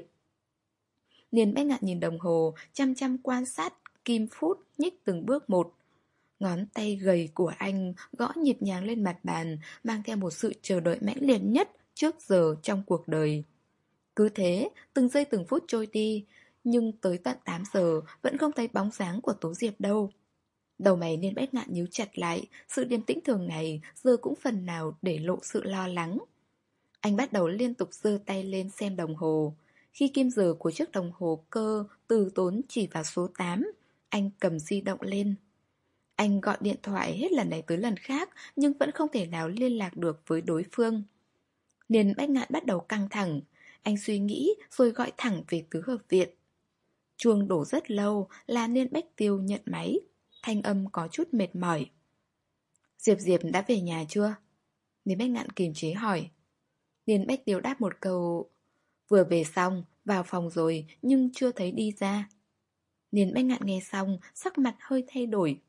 Niên Bách Ngạn nhìn đồng hồ, chăm chăm quan sát kim phút nhích từng bước một. Ngón tay gầy của anh gõ nhịp nhàng lên mặt bàn, mang theo một sự chờ đợi mãnh liệt nhất trước giờ trong cuộc đời. Cứ thế, từng giây từng phút trôi đi, nhưng tới tận tám giờ vẫn không thấy bóng dáng của Tố Diệp đâu. Đầu mày Niên Bách Ngạn nhíu chặt lại, sự điềm tĩnh thường ngày giờ cũng phần nào để lộ sự lo lắng. Anh bắt đầu liên tục giơ tay lên xem đồng hồ. Khi kim giờ của chiếc đồng hồ cơ từ tốn chỉ vào số tám, anh cầm di động lên. Anh gọi điện thoại hết lần này tới lần khác nhưng vẫn không thể nào liên lạc được với đối phương. Niên Bách Ngạn bắt đầu căng thẳng. Anh suy nghĩ rồi gọi thẳng về tứ hợp viện. Chuông đổ rất lâu là Niên Bách Tiêu nhận máy. Thanh âm có chút mệt mỏi. Diệp Diệp đã về nhà chưa? Niên Bách Ngạn kiềm chế hỏi. Niên Bách Tiêu đáp một câu. Vừa về xong, vào phòng rồi nhưng chưa thấy đi ra. Niên Bách Ngạn nghe xong, sắc mặt hơi thay đổi.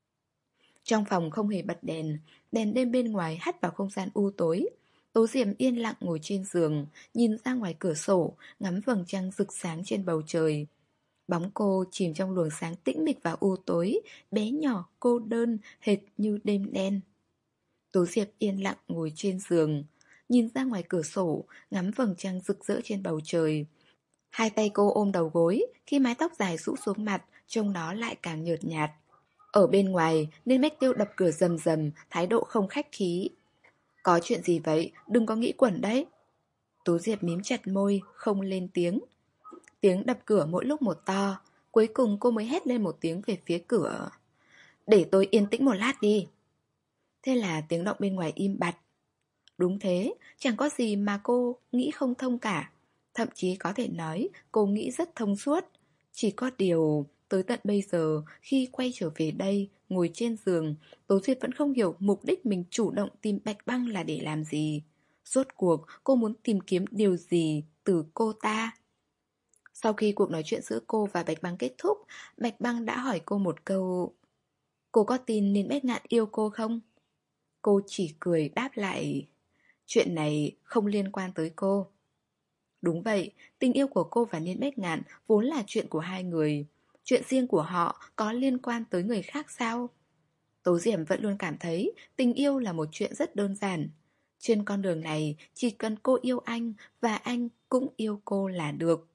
Trong phòng không hề bật đèn, đèn đêm bên ngoài hắt vào không gian u tối. Tố Diệp yên lặng ngồi trên giường, nhìn ra ngoài cửa sổ, ngắm vầng trăng rực sáng trên bầu trời. Bóng cô chìm trong luồng sáng tĩnh mịch và u tối, bé nhỏ, cô đơn, hệt như đêm đen. Tố Diệp yên lặng ngồi trên giường, nhìn ra ngoài cửa sổ, ngắm vầng trăng rực rỡ trên bầu trời. Hai tay cô ôm đầu gối, khi mái tóc dài rũ xuống mặt, trông nó lại càng nhợt nhạt. Ở bên ngoài, Niên Bách Tiêu đập cửa rầm rầm, thái độ không khách khí. Có chuyện gì vậy, đừng có nghĩ quẩn đấy. Tố Diệp mím chặt môi, không lên tiếng. Tiếng đập cửa mỗi lúc một to, cuối cùng cô mới hét lên một tiếng về phía cửa. Để tôi yên tĩnh một lát đi. Thế là tiếng động bên ngoài im bặt. Đúng thế, chẳng có gì mà cô nghĩ không thông cả. Thậm chí có thể nói cô nghĩ rất thông suốt. Chỉ có điều, tới tận bây giờ, khi quay trở về đây, ngồi trên giường, Tố Duyệt vẫn không hiểu mục đích mình chủ động tìm Bạch Băng là để làm gì. Rốt cuộc, cô muốn tìm kiếm điều gì từ cô ta? Sau khi cuộc nói chuyện giữa cô và Bạch Băng kết thúc, Bạch Băng đã hỏi cô một câu. Cô có tin Niên Bách Ngạn yêu cô không? Cô chỉ cười đáp lại. Chuyện này không liên quan tới cô. Đúng vậy, tình yêu của cô và Niên Bách Ngạn vốn là chuyện của hai người. Chuyện riêng của họ có liên quan tới người khác sao? Tố Diễm vẫn luôn cảm thấy tình yêu là một chuyện rất đơn giản. Trên con đường này chỉ cần cô yêu anh và anh cũng yêu cô là được.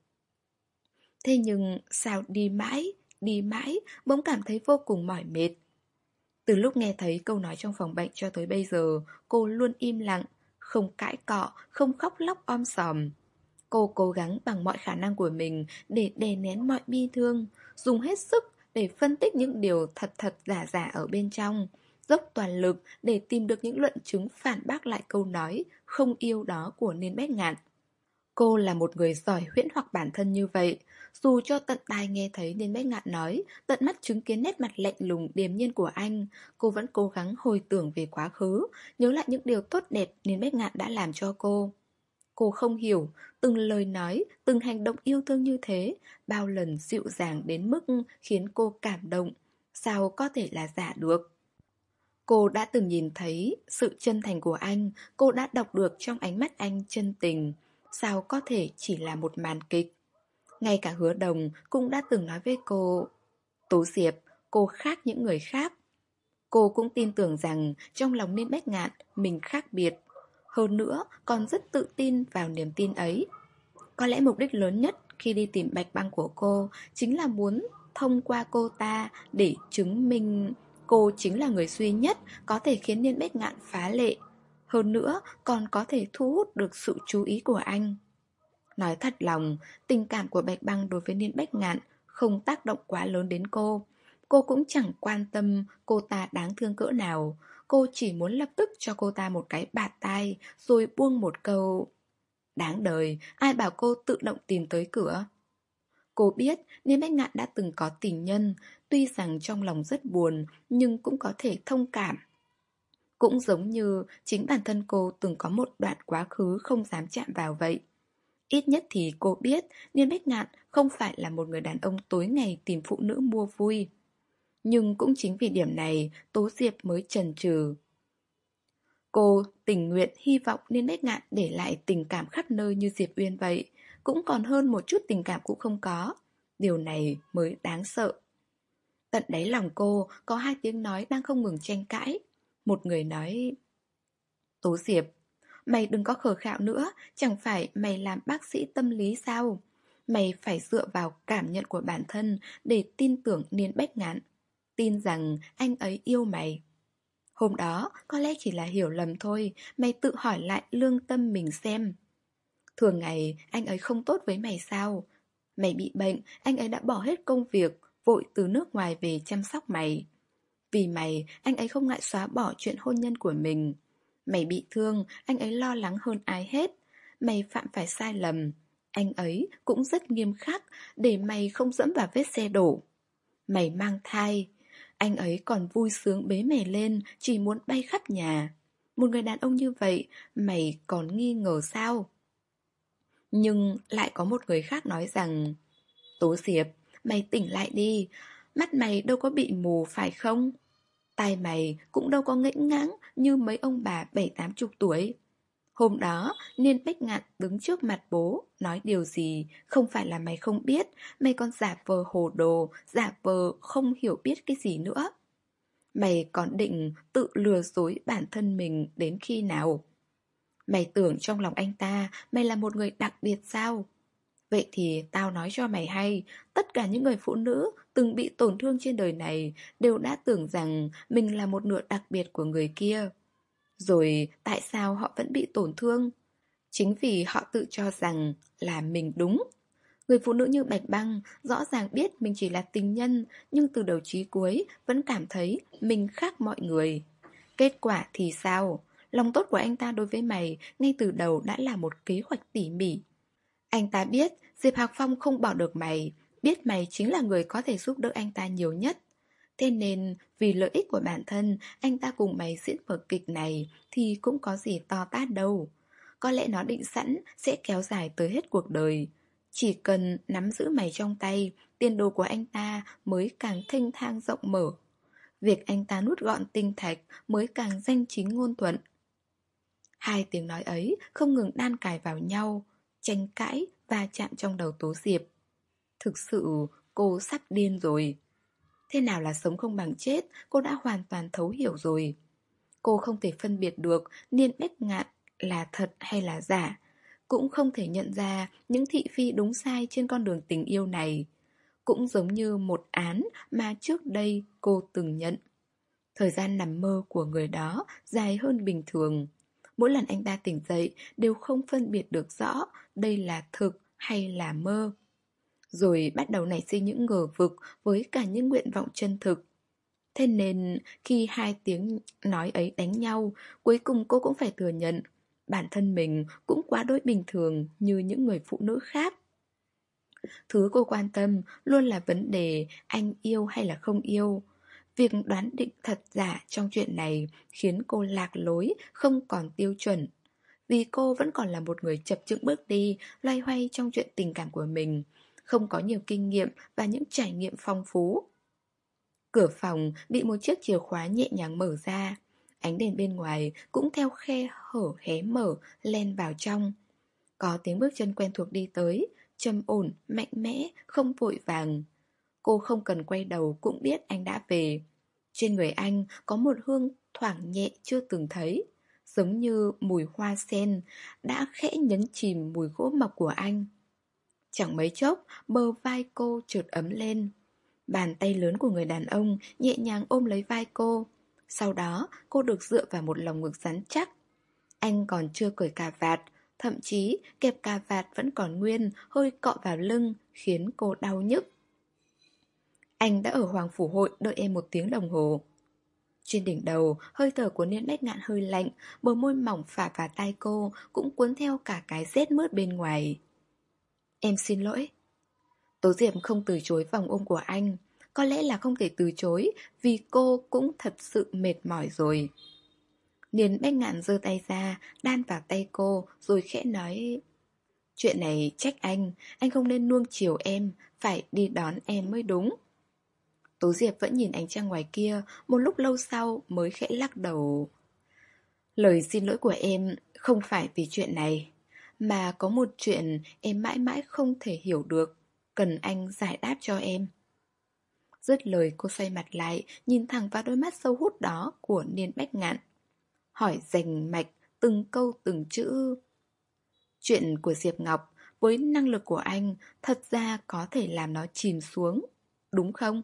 Thế nhưng sao đi mãi, đi mãi bỗng cảm thấy vô cùng mỏi mệt. Từ lúc nghe thấy câu nói trong phòng bệnh cho tới bây giờ, cô luôn im lặng, không cãi cọ, không khóc lóc om sòm. Cô cố gắng bằng mọi khả năng của mình để đè nén mọi bi thương, dùng hết sức để phân tích những điều thật thật giả giả ở bên trong, dốc toàn lực để tìm được những luận chứng phản bác lại câu nói không yêu đó của Niên Bách Ngạn. Cô là một người giỏi huyễn hoặc bản thân như vậy, dù cho tận tai nghe thấy Niên Bách Ngạn nói, tận mắt chứng kiến nét mặt lạnh lùng điềm nhiên của anh, cô vẫn cố gắng hồi tưởng về quá khứ, nhớ lại những điều tốt đẹp Niên Bách Ngạn đã làm cho cô. Cô không hiểu, từng lời nói, từng hành động yêu thương như thế, bao lần dịu dàng đến mức khiến cô cảm động, Sao có thể là giả được? Cô đã từng nhìn thấy sự chân thành của anh, cô đã đọc được trong ánh mắt anh chân tình. Sao có thể chỉ là một màn kịch? Ngay cả Hứa Đồng cũng đã từng nói với cô, Tố Diệp, cô khác những người khác. Cô cũng tin tưởng rằng trong lòng Niên Bách Ngạn mình khác biệt. Hơn nữa còn rất tự tin vào niềm tin ấy. Có lẽ mục đích lớn nhất khi đi tìm Bạch Băng của cô chính là muốn thông qua cô ta để chứng minh cô chính là người duy nhất có thể khiến Niên Bách Ngạn phá lệ. Hơn nữa còn có thể thu hút được sự chú ý của anh. Nói thật lòng, tình cảm của Bạch Băng đối với Niên Bách Ngạn không tác động quá lớn đến cô. Cô cũng chẳng quan tâm cô ta đáng thương cỡ nào. Cô chỉ muốn lập tức cho cô ta một cái bạt tai rồi buông một câu: đáng đời, ai bảo cô tự động tìm tới cửa. Cô biết Niên Bách Ngạn đã từng có tình nhân, tuy rằng trong lòng rất buồn nhưng cũng có thể thông cảm. Cũng giống như chính bản thân cô từng có một đoạn quá khứ không dám chạm vào vậy. Ít nhất thì cô biết Niên Bách Ngạn không phải là một người đàn ông tối ngày tìm phụ nữ mua vui. Nhưng cũng chính vì điểm này Tố Diệp mới chần chừ. Cô tình nguyện hy vọng Niên Bách Ngạn để lại tình cảm khắp nơi như Diệp Uyên vậy, cũng còn hơn một chút tình cảm cũng không có. Điều này mới đáng sợ. Tận đáy lòng cô có hai tiếng nói đang không ngừng tranh cãi. Một người nói: Tố Diệp, mày đừng có khờ khạo nữa, chẳng phải mày làm bác sĩ tâm lý sao? Mày phải dựa vào cảm nhận của bản thân để tin tưởng Niên Bách Ngạn, tin rằng anh ấy yêu mày. Hôm đó có lẽ chỉ là hiểu lầm thôi, mày tự hỏi lại lương tâm mình xem. Thường ngày anh ấy không tốt với mày sao? Mày bị bệnh, anh ấy đã bỏ hết công việc, vội từ nước ngoài về chăm sóc mày. Vì mày, anh ấy không ngại xóa bỏ chuyện hôn nhân của mình. Mày bị thương, anh ấy lo lắng hơn ai hết. Mày phạm phải sai lầm, anh ấy cũng rất nghiêm khắc để mày không dẫm vào vết xe đổ. Mày mang thai, anh ấy còn vui sướng bế mày lên, chỉ muốn bay khắp nhà. Một người đàn ông như vậy, mày còn nghi ngờ sao? Nhưng lại có một người khác nói rằng: Tố Diệp, mày tỉnh lại đi, mắt mày đâu có bị mù phải không? Tai mày cũng đâu có ngễnh ngãng như mấy ông bà bảy tám chục tuổi. Hôm đó, Niên Bách Ngạn đứng trước mặt bố, nói điều gì, không phải là mày không biết, mày còn giả vờ hồ đồ, giả vờ không hiểu biết cái gì nữa. Mày còn định tự lừa dối bản thân mình đến khi nào? Mày tưởng trong lòng anh ta, mày là một người đặc biệt sao? Vậy thì tao nói cho mày hay, tất cả những người phụ nữ từng bị tổn thương trên đời này đều đã tưởng rằng mình là một nửa đặc biệt của người kia. Rồi tại sao họ vẫn bị tổn thương? Chính vì họ tự cho rằng là mình đúng. Người phụ nữ như Bạch Băng rõ ràng biết mình chỉ là tình nhân, nhưng từ đầu chí cuối vẫn cảm thấy mình khác mọi người. Kết quả thì sao? Lòng tốt của anh ta đối với mày ngay từ đầu đã là một kế hoạch tỉ mỉ. Anh ta biết Diệp Hạc Phong không bỏ được mày, biết mày chính là người có thể giúp đỡ anh ta nhiều nhất. Thế nên vì lợi ích của bản thân, anh ta cùng mày diễn vở kịch này thì cũng có gì to tát đâu. Có lẽ nó định sẵn sẽ kéo dài tới hết cuộc đời. Chỉ cần nắm giữ mày trong tay, tiền đồ của anh ta mới càng thênh thang rộng mở. Việc anh ta nuốt gọn tinh thạch mới càng danh chính ngôn thuận. Hai tiếng nói ấy không ngừng đan cài vào nhau, tranh cãi và chạm trong đầu Tố Diệp. Thực sự cô sắp điên rồi. Thế nào là sống không bằng chết, cô đã hoàn toàn thấu hiểu rồi. Cô không thể phân biệt được Niên Bách Ngạn là thật hay là giả, cũng không thể nhận ra những thị phi đúng sai trên con đường tình yêu này. Cũng giống như một án mà trước đây cô từng nhận. Thời gian nằm mơ của người đó dài hơn bình thường. Mỗi lần anh ta tỉnh dậy đều không phân biệt được rõ đây là thực hay là mơ. Rồi bắt đầu nảy sinh những ngờ vực với cả những nguyện vọng chân thực. Thế nên khi hai tiếng nói ấy đánh nhau, cuối cùng cô cũng phải thừa nhận bản thân mình cũng quá đỗi bình thường như những người phụ nữ khác. Thứ cô quan tâm luôn là vấn đề anh yêu hay là không yêu. Việc đoán định thật giả trong chuyện này khiến cô lạc lối, không còn tiêu chuẩn. Vì cô vẫn còn là một người chập chững bước đi, loay hoay trong chuyện tình cảm của mình, không có nhiều kinh nghiệm và những trải nghiệm phong phú. Cửa phòng bị một chiếc chìa khóa nhẹ nhàng mở ra. Ánh đèn bên ngoài cũng theo khe hở hé mở, len vào trong. Có tiếng bước chân quen thuộc đi tới, trầm ổn, mạnh mẽ, không vội vàng. Cô không cần quay đầu cũng biết anh đã về. Trên người anh có một hương thoảng nhẹ chưa từng thấy, giống như mùi hoa sen đã khẽ nhấn chìm mùi gỗ mộc của anh. Chẳng mấy chốc, bờ vai cô chợt ấm lên. Bàn tay lớn của người đàn ông nhẹ nhàng ôm lấy vai cô. Sau đó, cô được dựa vào một lồng ngực rắn chắc. Anh còn chưa cởi cà vạt, thậm chí kẹp cà vạt vẫn còn nguyên, hơi cọ vào lưng, khiến cô đau nhức. Anh đã ở Hoàng Phủ Hội đợi em một tiếng đồng hồ. Trên đỉnh đầu, hơi thở của Niên Bách Ngạn hơi lạnh, bờ môi mỏng phả vào tai cô cũng cuốn theo cả cái rét mướt bên ngoài. Em xin lỗi. Tố Diệp không từ chối vòng ôm của anh. Có lẽ là không thể từ chối vì cô cũng thật sự mệt mỏi rồi. Niên Bách Ngạn giơ tay ra, đan vào tay cô rồi khẽ nói: Chuyện này trách anh, anh không nên nuông chiều em, phải đi đón em mới đúng. Tố Diệp vẫn nhìn ánh trăng ngoài kia, một lúc lâu sau mới khẽ lắc đầu. Lời xin lỗi của em không phải vì chuyện này, mà có một chuyện em mãi mãi không thể hiểu được, cần anh giải đáp cho em. Dứt lời cô xoay mặt lại, nhìn thẳng vào đôi mắt sâu hút đó của Niên Bách Ngạn. Hỏi rành mạch, từng câu từng chữ. Chuyện của Diệp Ngọc, với năng lực của anh, thật ra có thể làm nó chìm xuống, đúng không?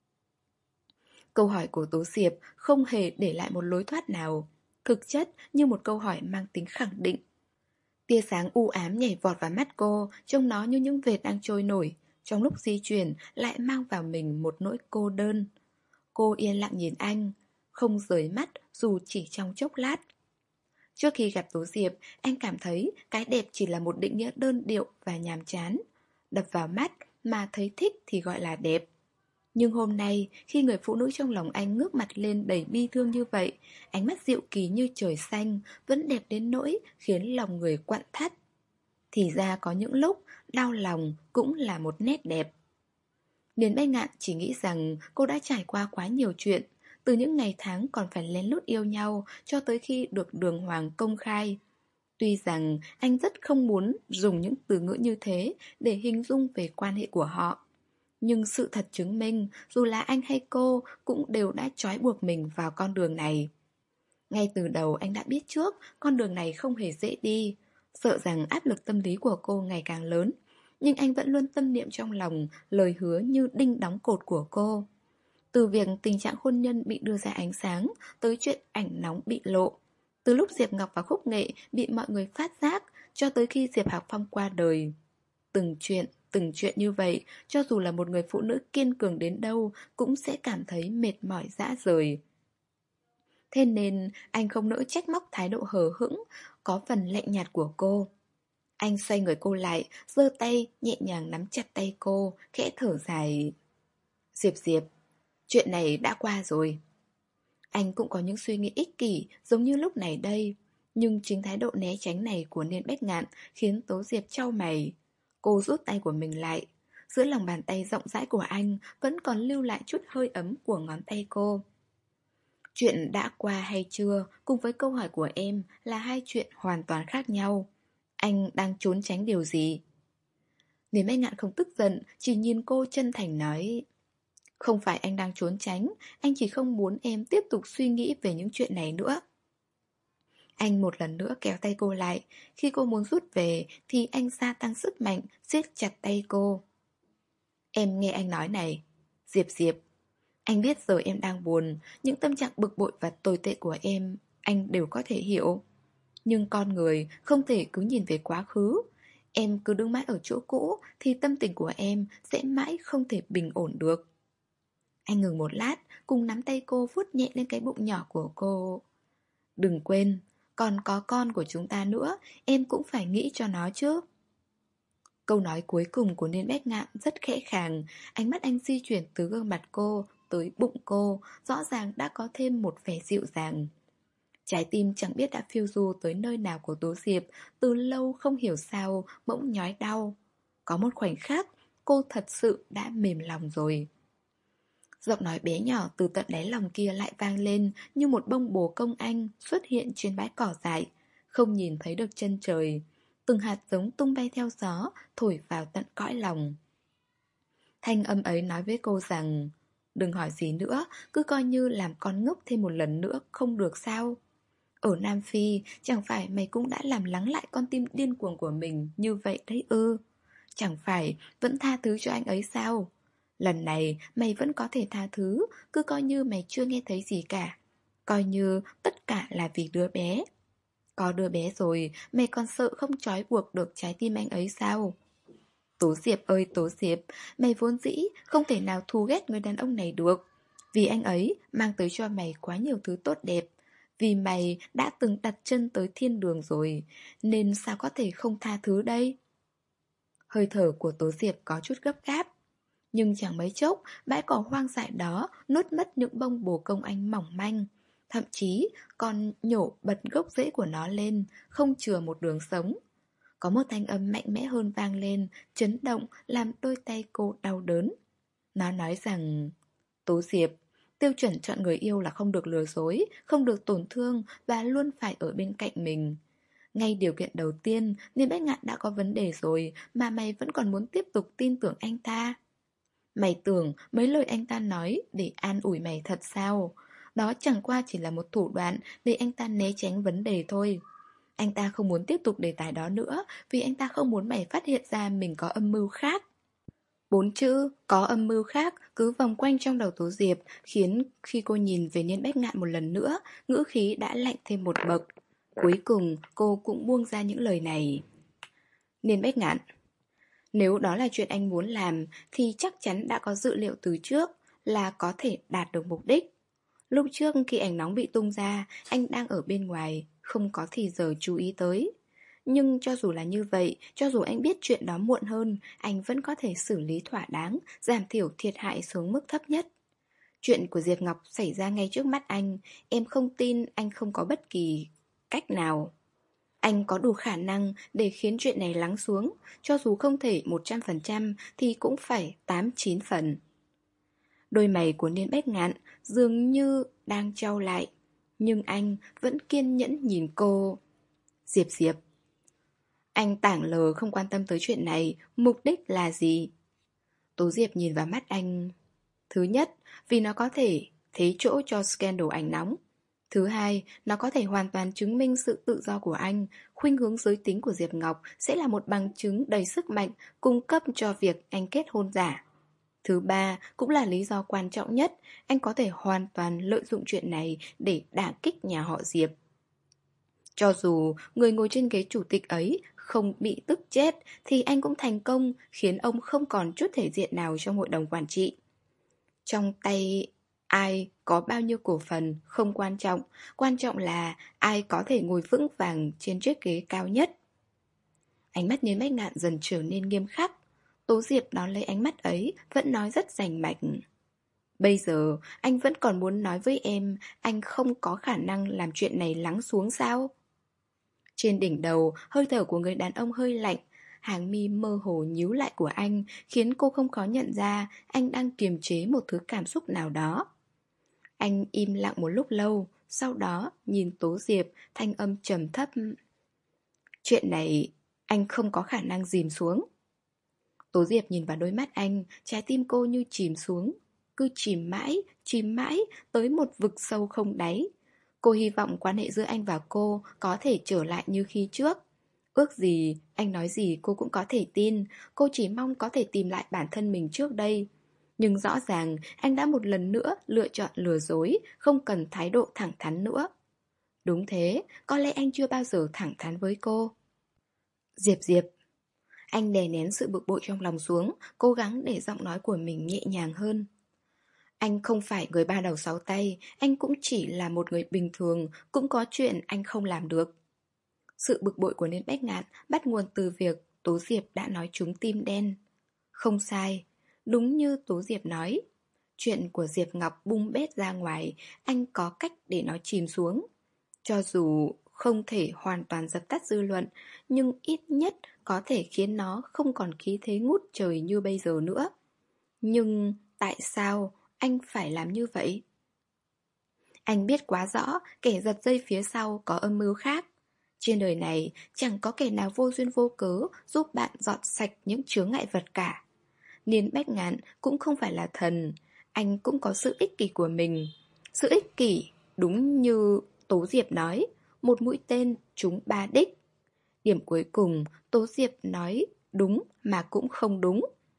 Câu hỏi của Tố Diệp không hề để lại một lối thoát nào, thực chất như một câu hỏi mang tính khẳng định. Tia sáng u ám nhảy vọt vào mắt cô, trông nó như những vệt đang trôi nổi, trong lúc di chuyển lại mang vào mình một nỗi cô đơn. Cô yên lặng nhìn anh, không rời mắt dù chỉ trong chốc lát. Trước khi gặp Tố Diệp, anh cảm thấy cái đẹp chỉ là một định nghĩa đơn điệu và nhàm chán. Đập vào mắt mà thấy thích thì gọi là đẹp. Nhưng hôm nay, khi người phụ nữ trong lòng anh ngước mặt lên đầy bi thương như vậy, ánh mắt dịu kỳ như trời xanh, vẫn đẹp đến nỗi khiến lòng người quặn thắt. Thì ra có những lúc, đau lòng cũng là một nét đẹp. Niên Bách Ngạn chỉ nghĩ rằng cô đã trải qua quá nhiều chuyện, từ những ngày tháng còn phải lén lút yêu nhau cho tới khi được đường hoàng công khai. Tuy rằng anh rất không muốn dùng những từ ngữ như thế để hình dung về quan hệ của họ, nhưng sự thật chứng minh dù là anh hay cô cũng đều đã trói buộc mình vào con đường này. Ngay từ đầu anh đã biết trước con đường này không hề dễ đi, sợ rằng áp lực tâm lý của cô ngày càng lớn, nhưng anh vẫn luôn tâm niệm trong lòng lời hứa như đinh đóng cột của cô. Từ việc tình trạng hôn nhân bị đưa ra ánh sáng tới chuyện ảnh nóng bị lộ, từ lúc Diệp Ngọc và Khúc Nghệ bị mọi người phát giác cho tới khi Diệp Hạc Phong qua đời. Từng chuyện, từng chuyện như vậy, cho dù là một người phụ nữ kiên cường đến đâu cũng sẽ cảm thấy mệt mỏi rã rời. Thế nên anh không nỡ trách móc thái độ hờ hững, có phần lạnh nhạt của cô. Anh xoay người cô lại, giơ tay nhẹ nhàng nắm chặt tay cô, khẽ thở dài. Diệp Diệp, chuyện này đã qua rồi. Anh cũng có những suy nghĩ ích kỷ giống như lúc này đây, nhưng chính thái độ né tránh này của Niên Bách Ngạn khiến Tố Diệp chau mày. Cô rút tay của mình lại. Giữa lòng bàn tay rộng rãi của anh vẫn còn lưu lại chút hơi ấm của ngón tay cô. Chuyện đã qua hay chưa cùng với câu hỏi của em là hai chuyện hoàn toàn khác nhau. Anh đang trốn tránh điều gì? Niên Bách Ngạn không tức giận, chỉ nhìn cô chân thành nói: Không phải anh đang trốn tránh, anh chỉ không muốn em tiếp tục suy nghĩ về những chuyện này nữa. Anh một lần nữa kéo tay cô lại. Khi cô muốn rút về thì anh gia tăng sức mạnh, siết chặt tay cô. Em nghe anh nói này, Diệp Diệp, anh biết giờ em đang buồn, những tâm trạng bực bội và tồi tệ của em anh đều có thể hiểu. Nhưng con người không thể cứ nhìn về quá khứ. Em cứ đứng mãi ở chỗ cũ thì tâm tình của em sẽ mãi không thể bình ổn được. Anh ngừng một lát, cùng nắm tay cô vuốt nhẹ lên cái bụng nhỏ của cô. Đừng quên, còn có con của chúng ta nữa, em cũng phải nghĩ cho nó chứ. Câu nói cuối cùng của Niên Bách Ngạn rất khẽ khàng, ánh mắt anh di chuyển từ gương mặt cô tới bụng cô, rõ ràng đã có thêm một vẻ dịu dàng. Trái tim chẳng biết đã phiêu du tới nơi nào của Tố Diệp, từ lâu không hiểu sao bỗng nhói đau. Có một khoảnh khắc, cô thật sự đã mềm lòng rồi. Giọng nói bé nhỏ từ tận đáy lòng kia lại vang lên như một bông bồ công anh xuất hiện trên bãi cỏ dại, không nhìn thấy được chân trời. Từng hạt giống tung bay theo gió, thổi vào tận cõi lòng. Thanh âm ấy nói với cô rằng, đừng hỏi gì nữa, cứ coi như làm con ngốc thêm một lần nữa không được sao. Ở Nam Phi, chẳng phải mày cũng đã làm lắng lại con tim điên cuồng của mình như vậy đấy ư? Chẳng phải vẫn tha thứ cho anh ấy sao? Lần này mày vẫn có thể tha thứ, cứ coi như mày chưa nghe thấy gì cả. Coi như tất cả là vì đứa bé. Có đứa bé rồi, mày còn sợ không trói buộc được trái tim anh ấy sao? Tố Diệp ơi Tố Diệp, mày vốn dĩ không thể nào thù ghét người đàn ông này được. Vì anh ấy mang tới cho mày quá nhiều thứ tốt đẹp. Vì mày đã từng đặt chân tới thiên đường rồi, nên sao có thể không tha thứ đây? Hơi thở của Tố Diệp có chút gấp gáp. Nhưng chẳng mấy chốc, bãi cỏ hoang dại đó nuốt mất những bông bồ công anh mỏng manh. Thậm chí còn nhổ bật gốc rễ của nó lên, không chừa một đường sống. Có một thanh âm mạnh mẽ hơn vang lên, chấn động làm đôi tay cô đau đớn. Nó nói rằng, Tố Diệp, tiêu chuẩn chọn người yêu là không được lừa dối, không được tổn thương và luôn phải ở bên cạnh mình. Ngay điều kiện đầu tiên, Niên Bách Ngạn đã có vấn đề rồi mà mày vẫn còn muốn tiếp tục tin tưởng anh ta. Mày tưởng mấy lời anh ta nói để an ủi mày thật sao? Đó chẳng qua chỉ là một thủ đoạn để anh ta né tránh vấn đề thôi. Anh ta không muốn tiếp tục đề tài đó nữa vì anh ta không muốn mày phát hiện ra mình có âm mưu khác. Bốn chữ có âm mưu khác cứ vòng quanh trong đầu Tố Diệp, khiến khi cô nhìn về Niên Bách Ngạn một lần nữa, ngữ khí đã lạnh thêm một bậc. Cuối cùng cô cũng buông ra những lời này. Niên Bách Ngạn, nếu đó là chuyện anh muốn làm thì chắc chắn đã có dự liệu từ trước là có thể đạt được mục đích. Lúc trước khi ảnh nóng bị tung ra, anh đang ở bên ngoài, không có thì giờ chú ý tới. Nhưng cho dù là như vậy, cho dù anh biết chuyện đó muộn hơn, anh vẫn có thể xử lý thỏa đáng, giảm thiểu thiệt hại xuống mức thấp nhất. Chuyện của Diệp Ngọc xảy ra ngay trước mắt anh, em không tin anh không có bất kỳ cách nào. Anh có đủ khả năng để khiến chuyện này lắng xuống, cho dù không thể một trăm phần trăm thì cũng phải tám chín phần. Đôi mày của Niên Bách Ngạn dường như đang trao lại, nhưng anh vẫn kiên nhẫn nhìn cô. Diệp Diệp, anh tảng lờ không quan tâm tới chuyện này, mục đích là gì? Tố Diệp nhìn vào mắt anh. Thứ nhất, vì nó có thể thế chỗ cho scandal ảnh nóng. Thứ hai, nó có thể hoàn toàn chứng minh sự tự do của anh. Khuynh hướng giới tính của Diệp Ngọc sẽ là một bằng chứng đầy sức mạnh cung cấp cho việc anh kết hôn giả. Thứ ba, cũng là lý do quan trọng nhất, anh có thể hoàn toàn lợi dụng chuyện này để đả kích nhà họ Diệp. Cho dù người ngồi trên ghế chủ tịch ấy không bị tức chết thì anh cũng thành công khiến ông không còn chút thể diện nào trong hội đồng quản trị. Trong tay ai có bao nhiêu cổ phần không quan trọng, quan trọng là ai có thể ngồi vững vàng trên chiếc ghế cao nhất. Ánh mắt Niên Bách Ngạn dần trở nên nghiêm khắc. Tố Diệp đón lấy ánh mắt ấy, vẫn nói rất rành mạch. Bây giờ, anh vẫn còn muốn nói với em, anh không có khả năng làm chuyện này lắng xuống sao? Trên đỉnh đầu, hơi thở của người đàn ông hơi lạnh, hàng mi mơ hồ nhíu lại của anh, khiến cô không khó nhận ra anh đang kiềm chế một thứ cảm xúc nào đó. Anh im lặng một lúc lâu, sau đó nhìn Tố Diệp, thanh âm trầm thấp. Chuyện này, anh không có khả năng dìm xuống. Tố Diệp nhìn vào đôi mắt anh, trái tim cô như chìm xuống. Cứ chìm mãi, chìm mãi, tới một vực sâu không đáy. Cô hy vọng quan hệ giữa anh và cô có thể trở lại như khi trước. Ước gì, anh nói gì cô cũng có thể tin. Cô chỉ mong có thể tìm lại bản thân mình trước đây. Nhưng rõ ràng, anh đã một lần nữa lựa chọn lừa dối, không cần thái độ thẳng thắn nữa. Đúng thế, có lẽ anh chưa bao giờ thẳng thắn với cô. Diệp Diệp. Anh đè nén sự bực bội trong lòng xuống, cố gắng để giọng nói của mình nhẹ nhàng hơn. Anh không phải người ba đầu sáu tay, anh cũng chỉ là một người bình thường, cũng có chuyện anh không làm được. Sự bực bội của Niên Bách Ngạn bắt nguồn từ việc Tố Diệp đã nói trúng tim đen. Không sai, đúng như Tố Diệp nói. Chuyện của Diệp Ngọc bung bét ra ngoài, anh có cách để nó chìm xuống. Cho dù không thể hoàn toàn dập tắt dư luận, nhưng ít nhất có thể khiến nó không còn khí thế ngút trời như bây giờ nữa. Nhưng tại sao anh phải làm như vậy? Anh biết quá rõ kẻ giật dây phía sau có âm mưu khác. Trên đời này chẳng có kẻ nào vô duyên vô cớ giúp bạn dọn sạch những chướng ngại vật cả. Niên Bách Ngạn cũng không phải là thần, anh cũng có sự ích kỷ của mình. Sự ích kỷ, đúng như Tố Diệp nói, một mũi tên trúng ba đích. Điểm cuối cùng, Tố Diệp nói đúng mà cũng không đúng.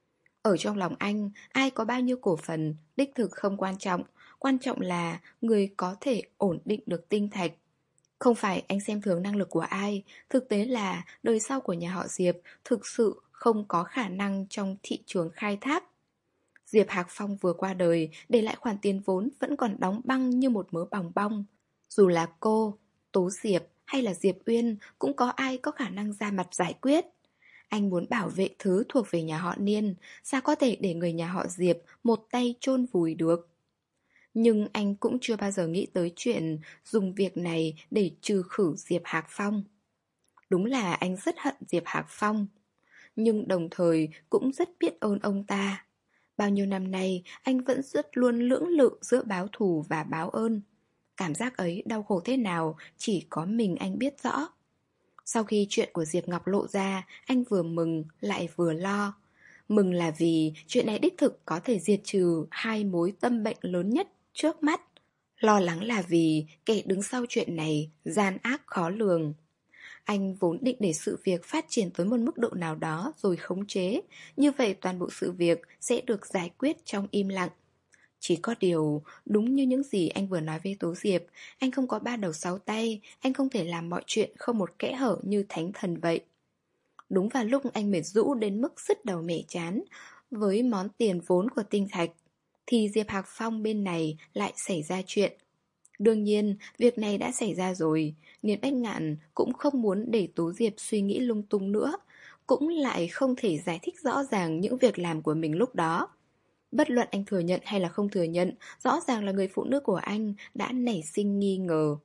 Ở trong lòng anh, ai có bao nhiêu cổ phần, đích thực không quan trọng. Quan trọng là người có thể ổn định được tinh thạch. Không phải anh xem thường năng lực của ai, thực tế là đời sau của nhà họ Diệp thực sự không có khả năng trong thị trường khai thác. Diệp Hạc Phong vừa qua đời, để lại khoản tiền vốn vẫn còn đóng băng như một mớ bòng bong. Dù là cô, Tố Diệp hay là Diệp Uyên, cũng có ai có khả năng ra mặt giải quyết. Anh muốn bảo vệ thứ thuộc về nhà họ Niên, sao có thể để người nhà họ Diệp một tay chôn vùi được. Nhưng anh cũng chưa bao giờ nghĩ tới chuyện dùng việc này để trừ khử Diệp Hạc Phong. Đúng là anh rất hận Diệp Hạc Phong, nhưng đồng thời cũng rất biết ơn ông ta. Bao nhiêu năm nay, anh vẫn rất luôn lưỡng lự giữa báo thù và báo ơn. Cảm giác ấy đau khổ thế nào, chỉ có mình anh biết rõ. Sau khi chuyện của Diệp Ngọc lộ ra, anh vừa mừng lại vừa lo. Mừng là vì chuyện này đích thực có thể diệt trừ hai mối tâm bệnh lớn nhất trước mắt. Lo lắng là vì kẻ đứng sau chuyện này gian ác khó lường. Anh vốn định để sự việc phát triển tới một mức độ nào đó rồi khống chế, như vậy toàn bộ sự việc sẽ được giải quyết trong im lặng. Chỉ có điều, đúng như những gì anh vừa nói với Tố Diệp, anh không có ba đầu sáu tay, anh không thể làm mọi chuyện không một kẽ hở như thánh thần vậy. Đúng vào lúc anh mệt rũ đến mức sứt đầu mẻ chán với món tiền vốn của tinh thạch, thì Diệp Hạc Phong bên này lại xảy ra chuyện. Đương nhiên, việc này đã xảy ra rồi, Niên Bách Ngạn cũng không muốn để Tố Diệp suy nghĩ lung tung nữa, cũng lại không thể giải thích rõ ràng những việc làm của mình lúc đó. Bất luận anh thừa nhận hay là không thừa nhận, rõ ràng là người phụ nữ của anh đã nảy sinh nghi ngờ.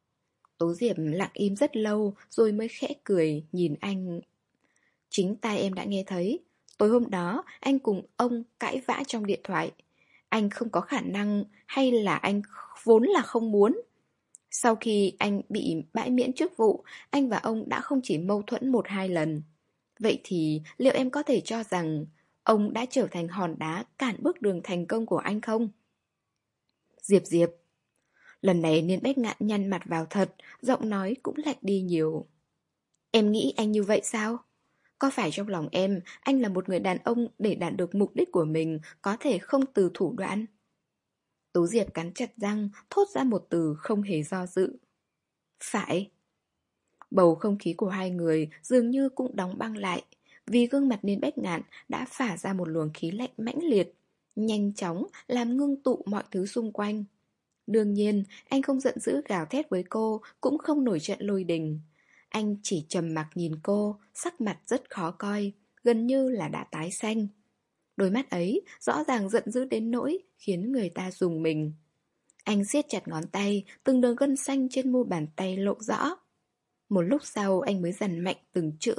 Tố Diệp lặng im rất lâu rồi mới khẽ cười nhìn anh. Chính tai em đã nghe thấy, tối hôm đó anh cùng ông cãi vã trong điện thoại. Anh không có khả năng hay là anh vốn là không muốn. Sau khi anh bị bãi miễn chức vụ, anh và ông đã không chỉ mâu thuẫn một hai lần. Vậy thì liệu em có thể cho rằng ông đã trở thành hòn đá cản bước đường thành công của anh không? Diệp Diệp. Lần này Niên Bách Ngạn nhăn mặt vào thật, giọng nói cũng lạnh đi nhiều. Em nghĩ anh như vậy sao? Có phải trong lòng em, anh là một người đàn ông để đạt được mục đích của mình có thể không từ thủ đoạn? Tú Diệp cắn chặt răng, thốt ra một từ không hề do dự. Phải. Bầu không khí của hai người dường như cũng đóng băng lại, vì gương mặt Niên Bách Ngạn đã phả ra một luồng khí lạnh mãnh liệt, nhanh chóng làm ngưng tụ mọi thứ xung quanh. Đương nhiên, anh không giận dữ gào thét với cô, cũng không nổi trận lôi đình. Anh chỉ trầm mặc nhìn cô, sắc mặt rất khó coi, gần như là đã tái xanh. Đôi mắt ấy rõ ràng giận dữ đến nỗi khiến người ta rùng mình. Anh siết chặt ngón tay, từng đường gân xanh trên mu bàn tay lộ rõ. Một lúc sau anh mới dằn mạnh từng chữ.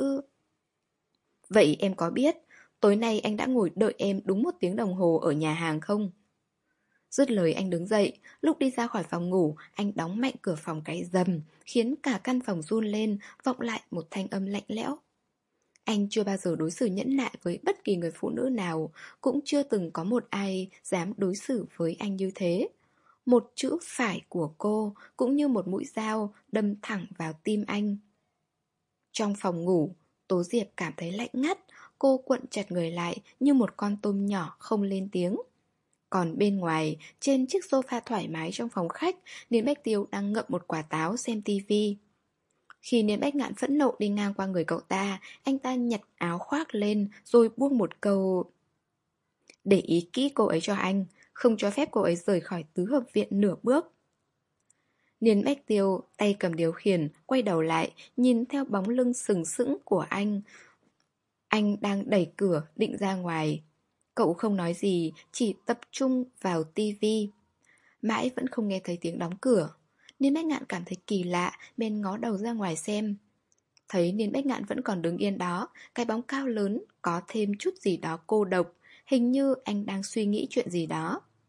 Vậy em có biết, tối nay anh đã ngồi đợi em đúng một tiếng đồng hồ ở nhà hàng không? Dứt lời anh đứng dậy, lúc đi ra khỏi phòng ngủ, anh đóng mạnh cửa phòng cái rầm, khiến cả căn phòng run lên, vọng lại một thanh âm lạnh lẽo. Anh chưa bao giờ đối xử nhẫn nại với bất kỳ người phụ nữ nào, cũng chưa từng có một ai dám đối xử với anh như thế. Một chữ phải của cô cũng như một mũi dao đâm thẳng vào tim anh. Trong phòng ngủ, Tố Diệp cảm thấy lạnh ngắt, cô cuộn chặt người lại như một con tôm nhỏ không lên tiếng. Còn bên ngoài, trên chiếc sofa thoải mái trong phòng khách, Niên Bách Tiêu đang ngậm một quả táo xem tivi. Khi Niên Bách Ngạn phẫn nộ đi ngang qua người cậu ta, anh ta nhặt áo khoác lên rồi buông một câu: để ý kỹ cô ấy cho anh, không cho phép cô ấy rời khỏi tứ hợp viện nửa bước. Niên Bách Tiêu tay cầm điều khiển, quay đầu lại, nhìn theo bóng lưng sừng sững của anh. Anh đang đẩy cửa định ra ngoài. Cậu không nói gì, chỉ tập trung vào tivi. Mãi vẫn không nghe thấy tiếng đóng cửa. Niên Bách Ngạn cảm thấy kỳ lạ, bèn ngó đầu ra ngoài xem. Thấy Niên Bách Ngạn vẫn còn đứng yên đó, cái bóng cao lớn có thêm chút gì đó cô độc, hình như anh đang suy nghĩ chuyện gì đó.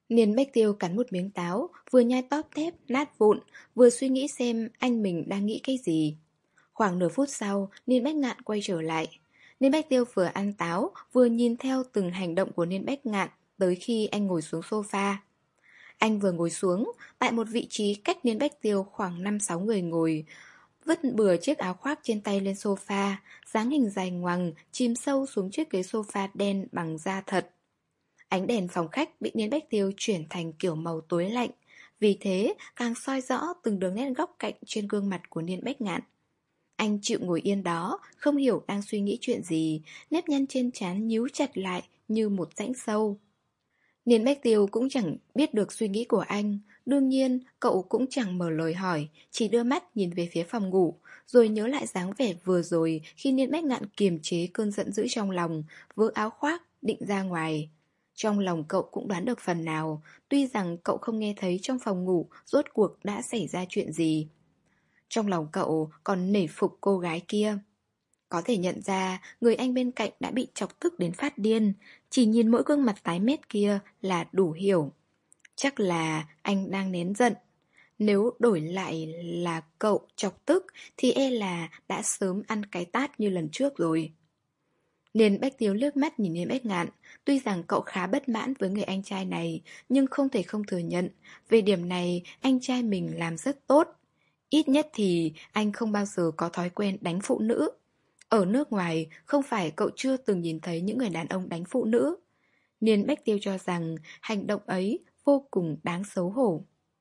Niên Bách Tiêu cắn một miếng táo, vừa nhai tóp tép, nát vụn, vừa suy nghĩ xem anh mình đang nghĩ cái gì. Khoảng nửa phút sau, Niên Bách Ngạn quay trở lại. Niên Bách Tiêu vừa ăn táo, vừa nhìn theo từng hành động của Niên Bách Ngạn tới khi anh ngồi xuống sofa. Anh vừa ngồi xuống, tại một vị trí cách Niên Bách Tiêu khoảng năm sáu người ngồi, vứt bừa chiếc áo khoác trên tay lên sofa, dáng hình dài ngoằng, chìm sâu xuống chiếc ghế sofa đen bằng da thật. Ánh đèn phòng khách bị Niên Bách Tiêu chuyển thành kiểu màu tối lạnh, vì thế càng soi rõ từng đường nét góc cạnh trên gương mặt của Niên Bách Ngạn. Anh chịu ngồi yên đó, không hiểu đang suy nghĩ chuyện gì, nếp nhăn trên trán nhíu chặt lại như một rãnh sâu. Niên Bách Tiêu cũng chẳng biết được suy nghĩ của anh, đương nhiên cậu cũng chẳng mở lời hỏi, chỉ đưa mắt nhìn về phía phòng ngủ, rồi nhớ lại dáng vẻ vừa rồi khi Niên Bách Ngạn kiềm chế cơn giận dữ trong lòng, vớ áo khoác, định ra ngoài. Trong lòng cậu cũng đoán được phần nào, tuy rằng cậu không nghe thấy trong phòng ngủ rốt cuộc đã xảy ra chuyện gì. Trong lòng cậu còn nể phục cô gái kia. Có thể nhận ra người anh bên cạnh đã bị chọc tức đến phát điên, chỉ nhìn mỗi gương mặt tái mét kia là đủ hiểu. Chắc là anh đang nén giận. Nếu đổi lại là cậu chọc tức thì e là đã sớm ăn cái tát như lần trước rồi. Niên Bách Tiếu liếc mắt nhìn Niên Bách Ngạn, tuy rằng cậu khá bất mãn với người anh trai này, nhưng không thể không thừa nhận, về điểm này anh trai mình làm rất tốt. Ít nhất thì anh không bao giờ có thói quen đánh phụ nữ. Ở nước ngoài, không phải cậu chưa từng nhìn thấy những người đàn ông đánh phụ nữ. Niên Bách Tiêu cho rằng hành động ấy vô cùng đáng xấu hổ.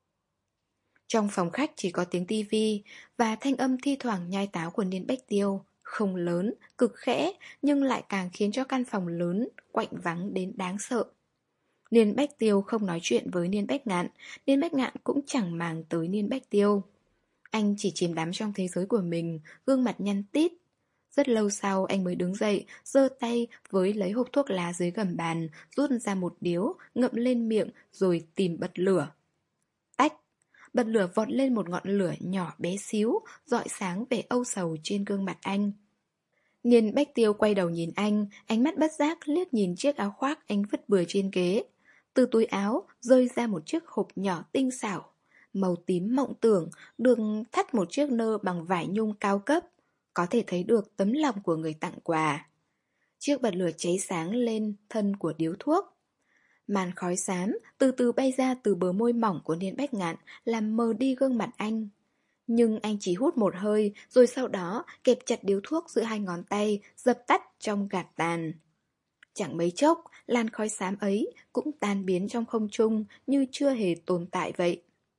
Trong phòng khách chỉ có tiếng tivi và thanh âm thi thoảng nhai táo của Niên Bách Tiêu. Không lớn, cực khẽ, nhưng lại càng khiến cho căn phòng lớn, quạnh vắng đến đáng sợ. Niên Bách Tiêu không nói chuyện với Niên Bách Ngạn, Niên Bách Ngạn cũng chẳng màng tới Niên Bách Tiêu. Anh chỉ chìm đắm trong thế giới của mình, gương mặt nhăn tít. Rất lâu sau anh mới đứng dậy, giơ tay với lấy hộp thuốc lá dưới gầm bàn, rút ra một điếu, ngậm lên miệng rồi tìm bật lửa. Tách! Bật lửa vọt lên một ngọn lửa nhỏ bé xíu, rọi sáng vẻ âu sầu trên gương mặt anh. Niên Bách Tiêu quay đầu nhìn anh, ánh mắt bất giác liếc nhìn chiếc áo khoác anh vứt bừa trên ghế. Từ túi áo rơi ra một chiếc hộp nhỏ tinh xảo, màu tím mộng tưởng, được thắt một chiếc nơ bằng vải nhung cao cấp. Có thể thấy được tấm lòng của người tặng quà. Chiếc bật lửa cháy sáng lên thân của điếu thuốc. Màn khói xám từ từ bay ra từ bờ môi mỏng của Niên Bách Ngạn, làm mờ đi gương mặt anh. Nhưng anh chỉ hút một hơi, rồi sau đó kẹp chặt điếu thuốc giữa hai ngón tay, dập tắt trong gạt tàn. Chẳng mấy chốc, làn khói xám ấy cũng tan biến trong không trung như chưa hề tồn tại vậy.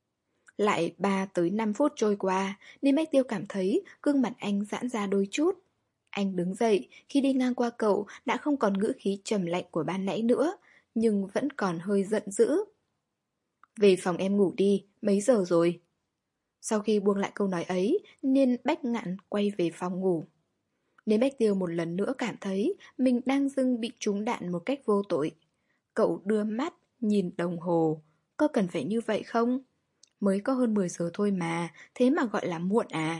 Lại ba tới năm phút trôi qua, Niên Bách Tiêu cảm thấy gương mặt anh giãn ra đôi chút. Anh đứng dậy, khi đi ngang qua cậu đã không còn ngữ khí trầm lạnh của ban nãy nữa, nhưng vẫn còn hơi giận dữ. Về phòng em ngủ đi, mấy giờ rồi? Sau khi buông lại câu nói ấy, Niên Bách Ngạn quay về phòng ngủ. Niên Bách Tiêu một lần nữa cảm thấy mình đang dưng bị trúng đạn một cách vô tội. Cậu đưa mắt, nhìn đồng hồ. Có cần phải như vậy không? Mới có hơn mười giờ thôi mà, thế mà gọi là muộn à?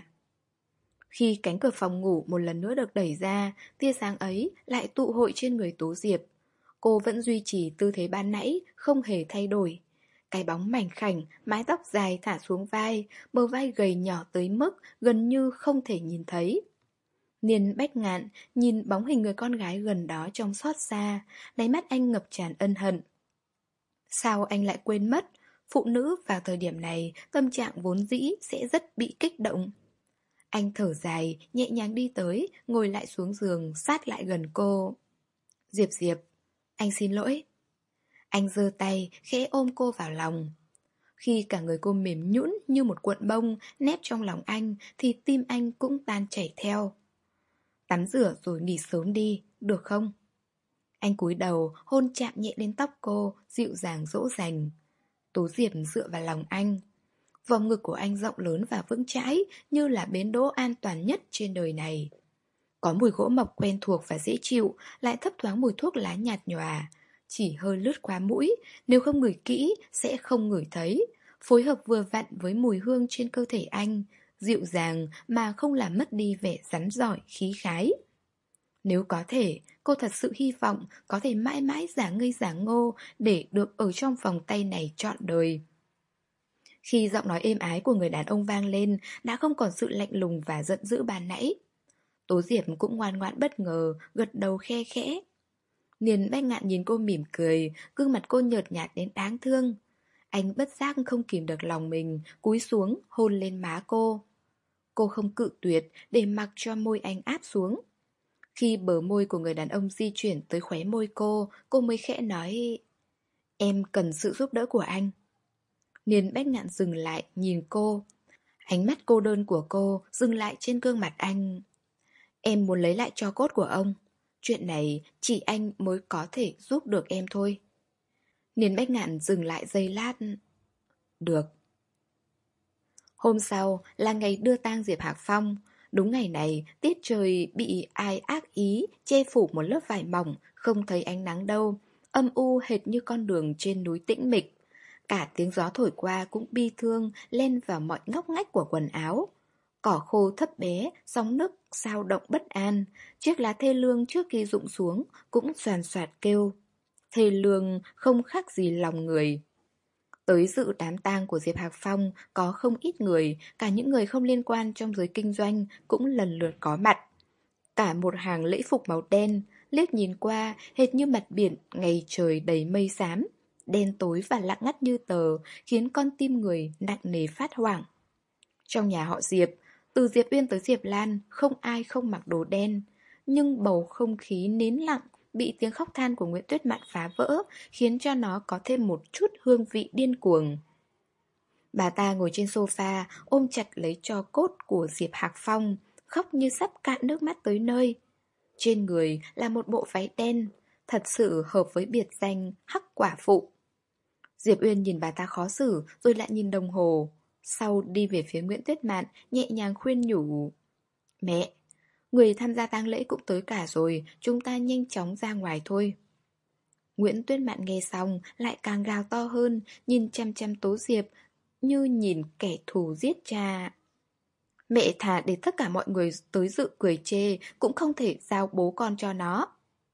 Khi cánh cửa phòng ngủ một lần nữa được đẩy ra, tia sáng ấy lại tụ hội trên người Tố Diệp. Cô vẫn duy trì tư thế ban nãy, không hề thay đổi. Cái bóng mảnh khảnh, mái tóc dài thả xuống vai, bờ vai gầy nhỏ tới mức gần như không thể nhìn thấy. Niên Bách Ngạn nhìn bóng hình người con gái gần đó trong xót xa, đáy mắt anh ngập tràn ân hận. Sao anh lại quên mất? Phụ nữ vào thời điểm này, tâm trạng vốn dĩ sẽ rất bị kích động. Anh thở dài, nhẹ nhàng đi tới, ngồi lại xuống giường, sát lại gần cô. Diệp Diệp, anh xin lỗi. Anh giơ tay, khẽ ôm cô vào lòng. Khi cả người cô mềm nhũn như một cuộn bông nép trong lòng anh, thì tim anh cũng tan chảy theo. Tắm rửa rồi nghỉ sớm đi, được không? Anh cúi đầu, hôn chạm nhẹ lên tóc cô, dịu dàng dỗ dành. Tố Diệp dựa vào lòng anh. Vòng ngực của anh rộng lớn và vững chãi, như là bến đỗ an toàn nhất trên đời này. Có mùi gỗ mộc quen thuộc và dễ chịu, lại thấp thoáng mùi thuốc lá nhạt nhòa. Chỉ hơi lướt qua mũi, nếu không ngửi kỹ sẽ không ngửi thấy. Phối hợp vừa vặn với mùi hương trên cơ thể anh, dịu dàng mà không làm mất đi vẻ rắn giỏi khí khái. Nếu có thể, cô thật sự hy vọng có thể mãi mãi giả ngây giả ngô để được ở trong vòng tay này trọn đời. Khi giọng nói êm ái của người đàn ông vang lên, đã không còn sự lạnh lùng và giận dữ ban nãy. Tố Diệp cũng ngoan ngoãn bất ngờ, gật đầu khe khẽ. Niền Bách Ngạn nhìn cô mỉm cười, gương mặt cô nhợt nhạt đến đáng thương. Anh bất giác không kìm được lòng mình, cúi xuống, hôn lên má cô. Cô không cự tuyệt, để mặc cho môi anh áp xuống. Khi bờ môi của người đàn ông di chuyển tới khóe môi cô, cô mới khẽ nói: Em cần sự giúp đỡ của anh. Niền Bách Ngạn dừng lại, nhìn cô. Ánh mắt cô đơn của cô dừng lại trên gương mặt anh. Em muốn lấy lại tro cốt của ông. Chuyện này chỉ anh mới có thể giúp được em thôi. Niền Bách Ngạn dừng lại giây lát. Được. Hôm sau là ngày đưa tang Diệp Hạc Phong. Đúng ngày này, tiết trời bị ai ác ý che phủ một lớp vải mỏng, không thấy ánh nắng đâu, âm u hệt như con đường trên núi tĩnh mịch. Cả tiếng gió thổi qua cũng bi thương len vào mọi ngóc ngách của quần áo. Cỏ khô thấp bé, sóng nước sao động bất an. Chiếc lá thê lương trước khi rụng xuống cũng soàn soạt kêu. Thê lương không khác gì lòng người. Tới dự đám tang của Diệp Hạc Phong có không ít người, cả những người không liên quan trong giới kinh doanh cũng lần lượt có mặt. Cả một hàng lễ phục màu đen, liếc nhìn qua hệt như mặt biển ngày trời đầy mây xám, đen tối và lặng ngắt như tờ, khiến con tim người nặng nề phát hoảng. Trong nhà họ Diệp, từ Diệp Uyên tới Diệp Lan, không ai không mặc đồ đen, nhưng bầu không khí nín lặng bị tiếng khóc than của Nguyễn Tuyết Mạn phá vỡ, khiến cho nó có thêm một chút hương vị điên cuồng. Bà ta ngồi trên sofa, ôm chặt lấy tro cốt của Diệp Hạc Phong, khóc như sắp cạn nước mắt tới nơi. Trên người là một bộ váy đen, thật sự hợp với biệt danh Hắc Quả Phụ. Diệp Uyên nhìn bà ta khó xử, rồi lại nhìn đồng hồ. Sau đi về phía Nguyễn Tuyết Mạn, nhẹ nhàng khuyên nhủ. Mẹ, người tham gia tang lễ cũng tới cả rồi, chúng ta nhanh chóng ra ngoài thôi. Nguyễn Tuyết Mạn nghe xong, lại càng gào to hơn, nhìn chăm chăm Tố Diệp, như nhìn kẻ thù giết cha. Mẹ thà để tất cả mọi người tới dự cười chê, cũng không thể giao bố con cho nó.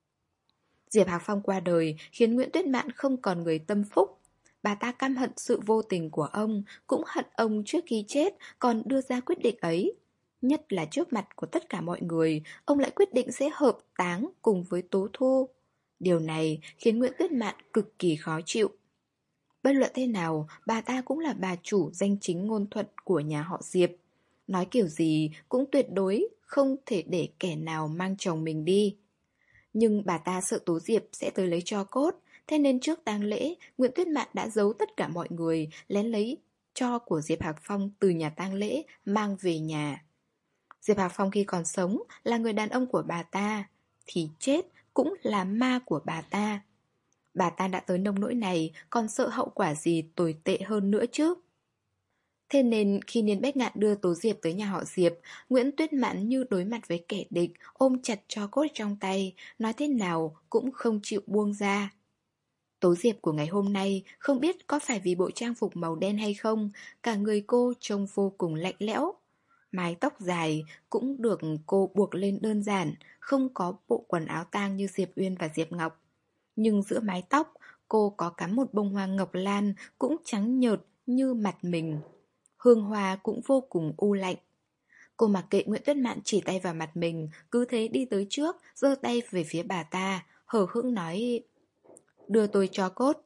Diệp Hạc Phong qua đời khiến Nguyễn Tuyết Mạn không còn người tâm phúc. Bà ta căm hận sự vô tình của ông, cũng hận ông trước khi chết còn đưa ra quyết định ấy. Nhất là trước mặt của tất cả mọi người, ông lại quyết định sẽ hợp táng cùng với Tố Thu. Điều này khiến Nguyễn Tuyết Mạn cực kỳ khó chịu. Bất luận thế nào, bà ta cũng là bà chủ danh chính ngôn thuận của nhà họ Diệp. Nói kiểu gì cũng tuyệt đối không thể để kẻ nào mang chồng mình đi. Nhưng bà ta sợ Tố Diệp sẽ tới lấy tro cốt, thế nên trước tang lễ, Nguyễn Tuyết Mạn đã giấu tất cả mọi người, lén lấy tro của Diệp Hạc Phong từ nhà tang lễ mang về nhà. Diệp Hạc Phong khi còn sống là người đàn ông của bà ta, thì chết cũng là ma của bà ta. Bà ta đã tới nông nỗi này, còn sợ hậu quả gì tồi tệ hơn nữa chứ. Thế nên khi Niên Bách Ngạn đưa Tố Diệp tới nhà họ Diệp, Nguyễn Tuyết Mạn như đối mặt với kẻ địch, ôm chặt tro cốt trong tay, nói thế nào cũng không chịu buông ra. Tố Diệp của ngày hôm nay không biết có phải vì bộ trang phục màu đen hay không, cả người cô trông vô cùng lạnh lẽo. Mái tóc dài cũng được cô buộc lên đơn giản, không có bộ quần áo tang như Diệp Uyên và Diệp Ngọc. Nhưng giữa mái tóc, cô có cắm một bông hoa ngọc lan cũng trắng nhợt như mặt mình. Hương hoa cũng vô cùng u lạnh. Cô mặc kệ Nguyễn Tuyết Mạn chỉ tay vào mặt mình, cứ thế đi tới trước, giơ tay về phía bà ta, hờ hững nói: Đưa tôi tro cốt.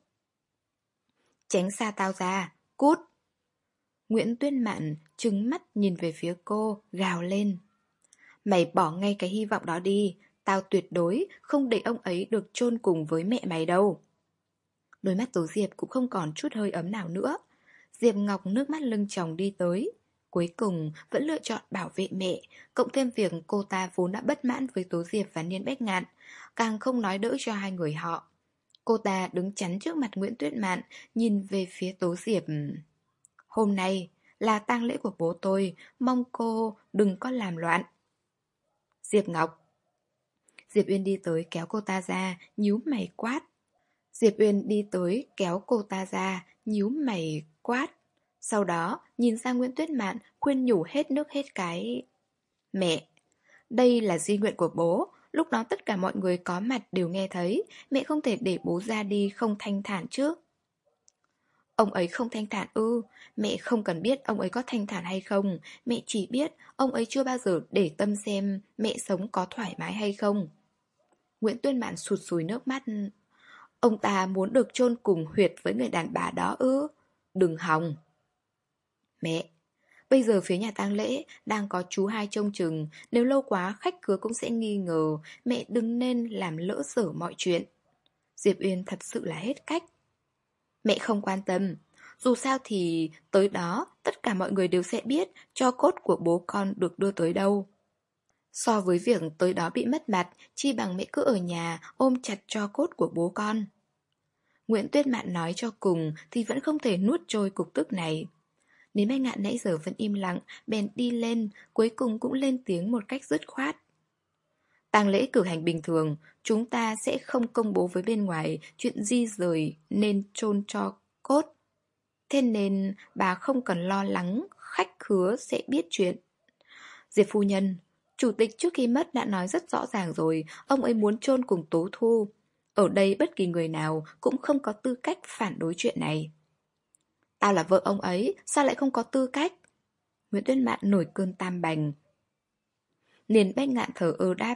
Tránh xa tao ra, cút. Nguyễn Tuyết Mạn trừng mắt nhìn về phía cô, gào lên: Mày bỏ ngay cái hy vọng đó đi, tao tuyệt đối không để ông ấy được chôn cùng với mẹ mày đâu. Đôi mắt Tố Diệp cũng không còn chút hơi ấm nào nữa. Diệp Ngọc nước mắt lưng tròng đi tới, cuối cùng vẫn lựa chọn bảo vệ mẹ, cộng thêm việc cô ta vốn đã bất mãn với Tố Diệp và Niên Bách Ngạn, càng không nói đỡ cho hai người họ. Cô ta đứng chắn trước mặt Nguyễn Tuyết Mạn, nhìn về phía Tố Diệp. Hôm nay là tang lễ của bố tôi, mong cô đừng có làm loạn. Diệp Ngọc. Diệp Uyên đi tới kéo cô ta ra, nhíu mày quát. Diệp Uyên đi tới kéo cô ta ra, nhíu mày quát. Sau đó nhìn sang Nguyễn Tuyết Mạn, khuyên nhủ hết nước hết cái. Mẹ, đây là di nguyện của bố, Lúc đó tất cả mọi người có mặt đều nghe thấy. Mẹ không thể để bố ra đi không thanh thản chứ. Ông ấy không thanh thản ư? Mẹ không cần biết ông ấy có thanh thản hay không. Mẹ chỉ biết ông ấy chưa bao giờ để tâm xem mẹ sống có thoải mái hay không. Nguyễn Tuyên Mạn sụt sùi nước mắt. Ông ta muốn được chôn cùng huyệt với người đàn bà đó ư? Đừng hòng. Mẹ, bây giờ phía nhà tang lễ đang có chú hai trông chừng. Nếu lâu quá khách khứa cũng sẽ nghi ngờ. Mẹ đừng nên làm lỡ dở mọi chuyện. Diệp Uyên thật sự là hết cách. Mẹ không quan tâm. Dù sao thì tới đó tất cả mọi người đều sẽ biết tro cốt của bố con được đưa tới đâu. So với việc tới đó bị mất mặt, chi bằng mẹ cứ ở nhà ôm chặt tro cốt của bố con. Nguyễn Tuyết Mạn nói cho cùng thì vẫn không thể nuốt trôi cục tức này. Nếu Bách Ngạn nãy giờ vẫn im lặng, bèn đi lên, cuối cùng cũng lên tiếng một cách dứt khoát. Tang lễ cử hành bình thường, chúng ta sẽ không công bố với bên ngoài chuyện di rời nên chôn tro cốt. Thế nên bà không cần lo lắng khách khứa sẽ biết chuyện. Diệp phu nhân, chủ tịch trước khi mất đã nói rất rõ ràng rồi, ông ấy muốn chôn cùng Tố Thu. Ở đây bất kỳ người nào cũng không có tư cách phản đối chuyện này. Tao là vợ ông ấy, sao lại không có tư cách? Nguyễn Tuyết Mạn nổi cơn tam bành. Liền Bách Ngạn thở ơ đáp.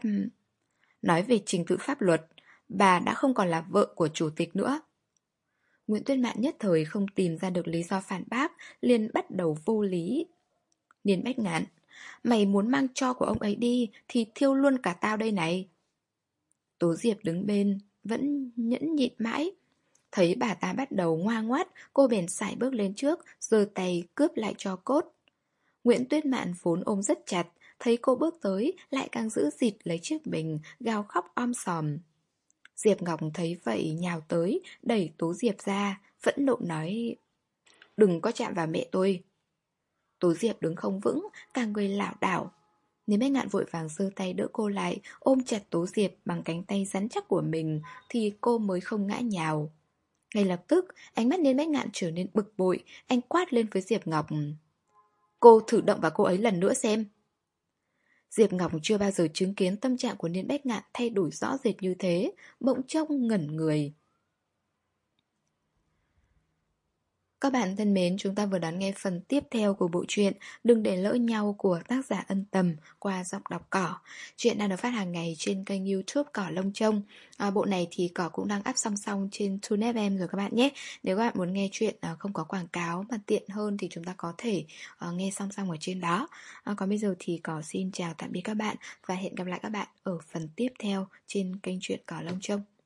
Nói về trình tự pháp luật, bà đã không còn là vợ của chủ tịch nữa. Nguyễn Tuyết Mạn nhất thời không tìm ra được lý do phản bác, liền bắt đầu vô lý. Liền Bách Ngạn, mày muốn mang tro của ông ấy đi thì thiêu luôn cả tao đây này. Tố Diệp đứng bên, vẫn nhẫn nhịn mãi. Thấy bà ta bắt đầu ngoa ngoắt, cô bèn sải bước lên trước, giơ tay cướp lại tro cốt. Nguyễn Tuyết Mạn vốn ôm rất chặt, thấy cô bước tới, lại càng giữ dịt lấy chiếc bình, gào khóc om sòm. Diệp Ngọc thấy vậy nhào tới, đẩy Tố Diệp ra, phẫn nộ nói: Đừng có chạm vào mẹ tôi. Tố Diệp đứng không vững, cả người lảo đảo. Nếu Bách Ngạn vội vàng giơ tay đỡ cô lại, ôm chặt Tố Diệp bằng cánh tay rắn chắc của mình, thì cô mới không ngã nhào. Ngay lập tức, ánh mắt Liên Bách Ngạn trở nên bực bội, anh quát lên với Diệp Ngọc: Cô thử động vào cô ấy lần nữa xem. Diệp Ngọc chưa bao giờ chứng kiến tâm trạng của Liên Bách Ngạn thay đổi rõ rệt như thế, bỗng trông ngẩn người. Các bạn thân mến, chúng ta vừa đón nghe phần tiếp theo của bộ truyện Đừng để lỡ nhau của tác giả Ân Tầm qua giọng đọc Cỏ. Chuyện đang được phát hàng ngày trên kênh YouTube Cỏ Lông Trông. À, bộ này thì Cỏ cũng đang up song song trên Tune ép em rồi các bạn nhé. Nếu các bạn muốn nghe chuyện à, không có quảng cáo mà tiện hơn thì chúng ta có thể à, nghe song song ở trên đó. À, còn bây giờ thì Cỏ xin chào tạm biệt các bạn và hẹn gặp lại các bạn ở phần tiếp theo trên kênh truyện Cỏ Lông Trông.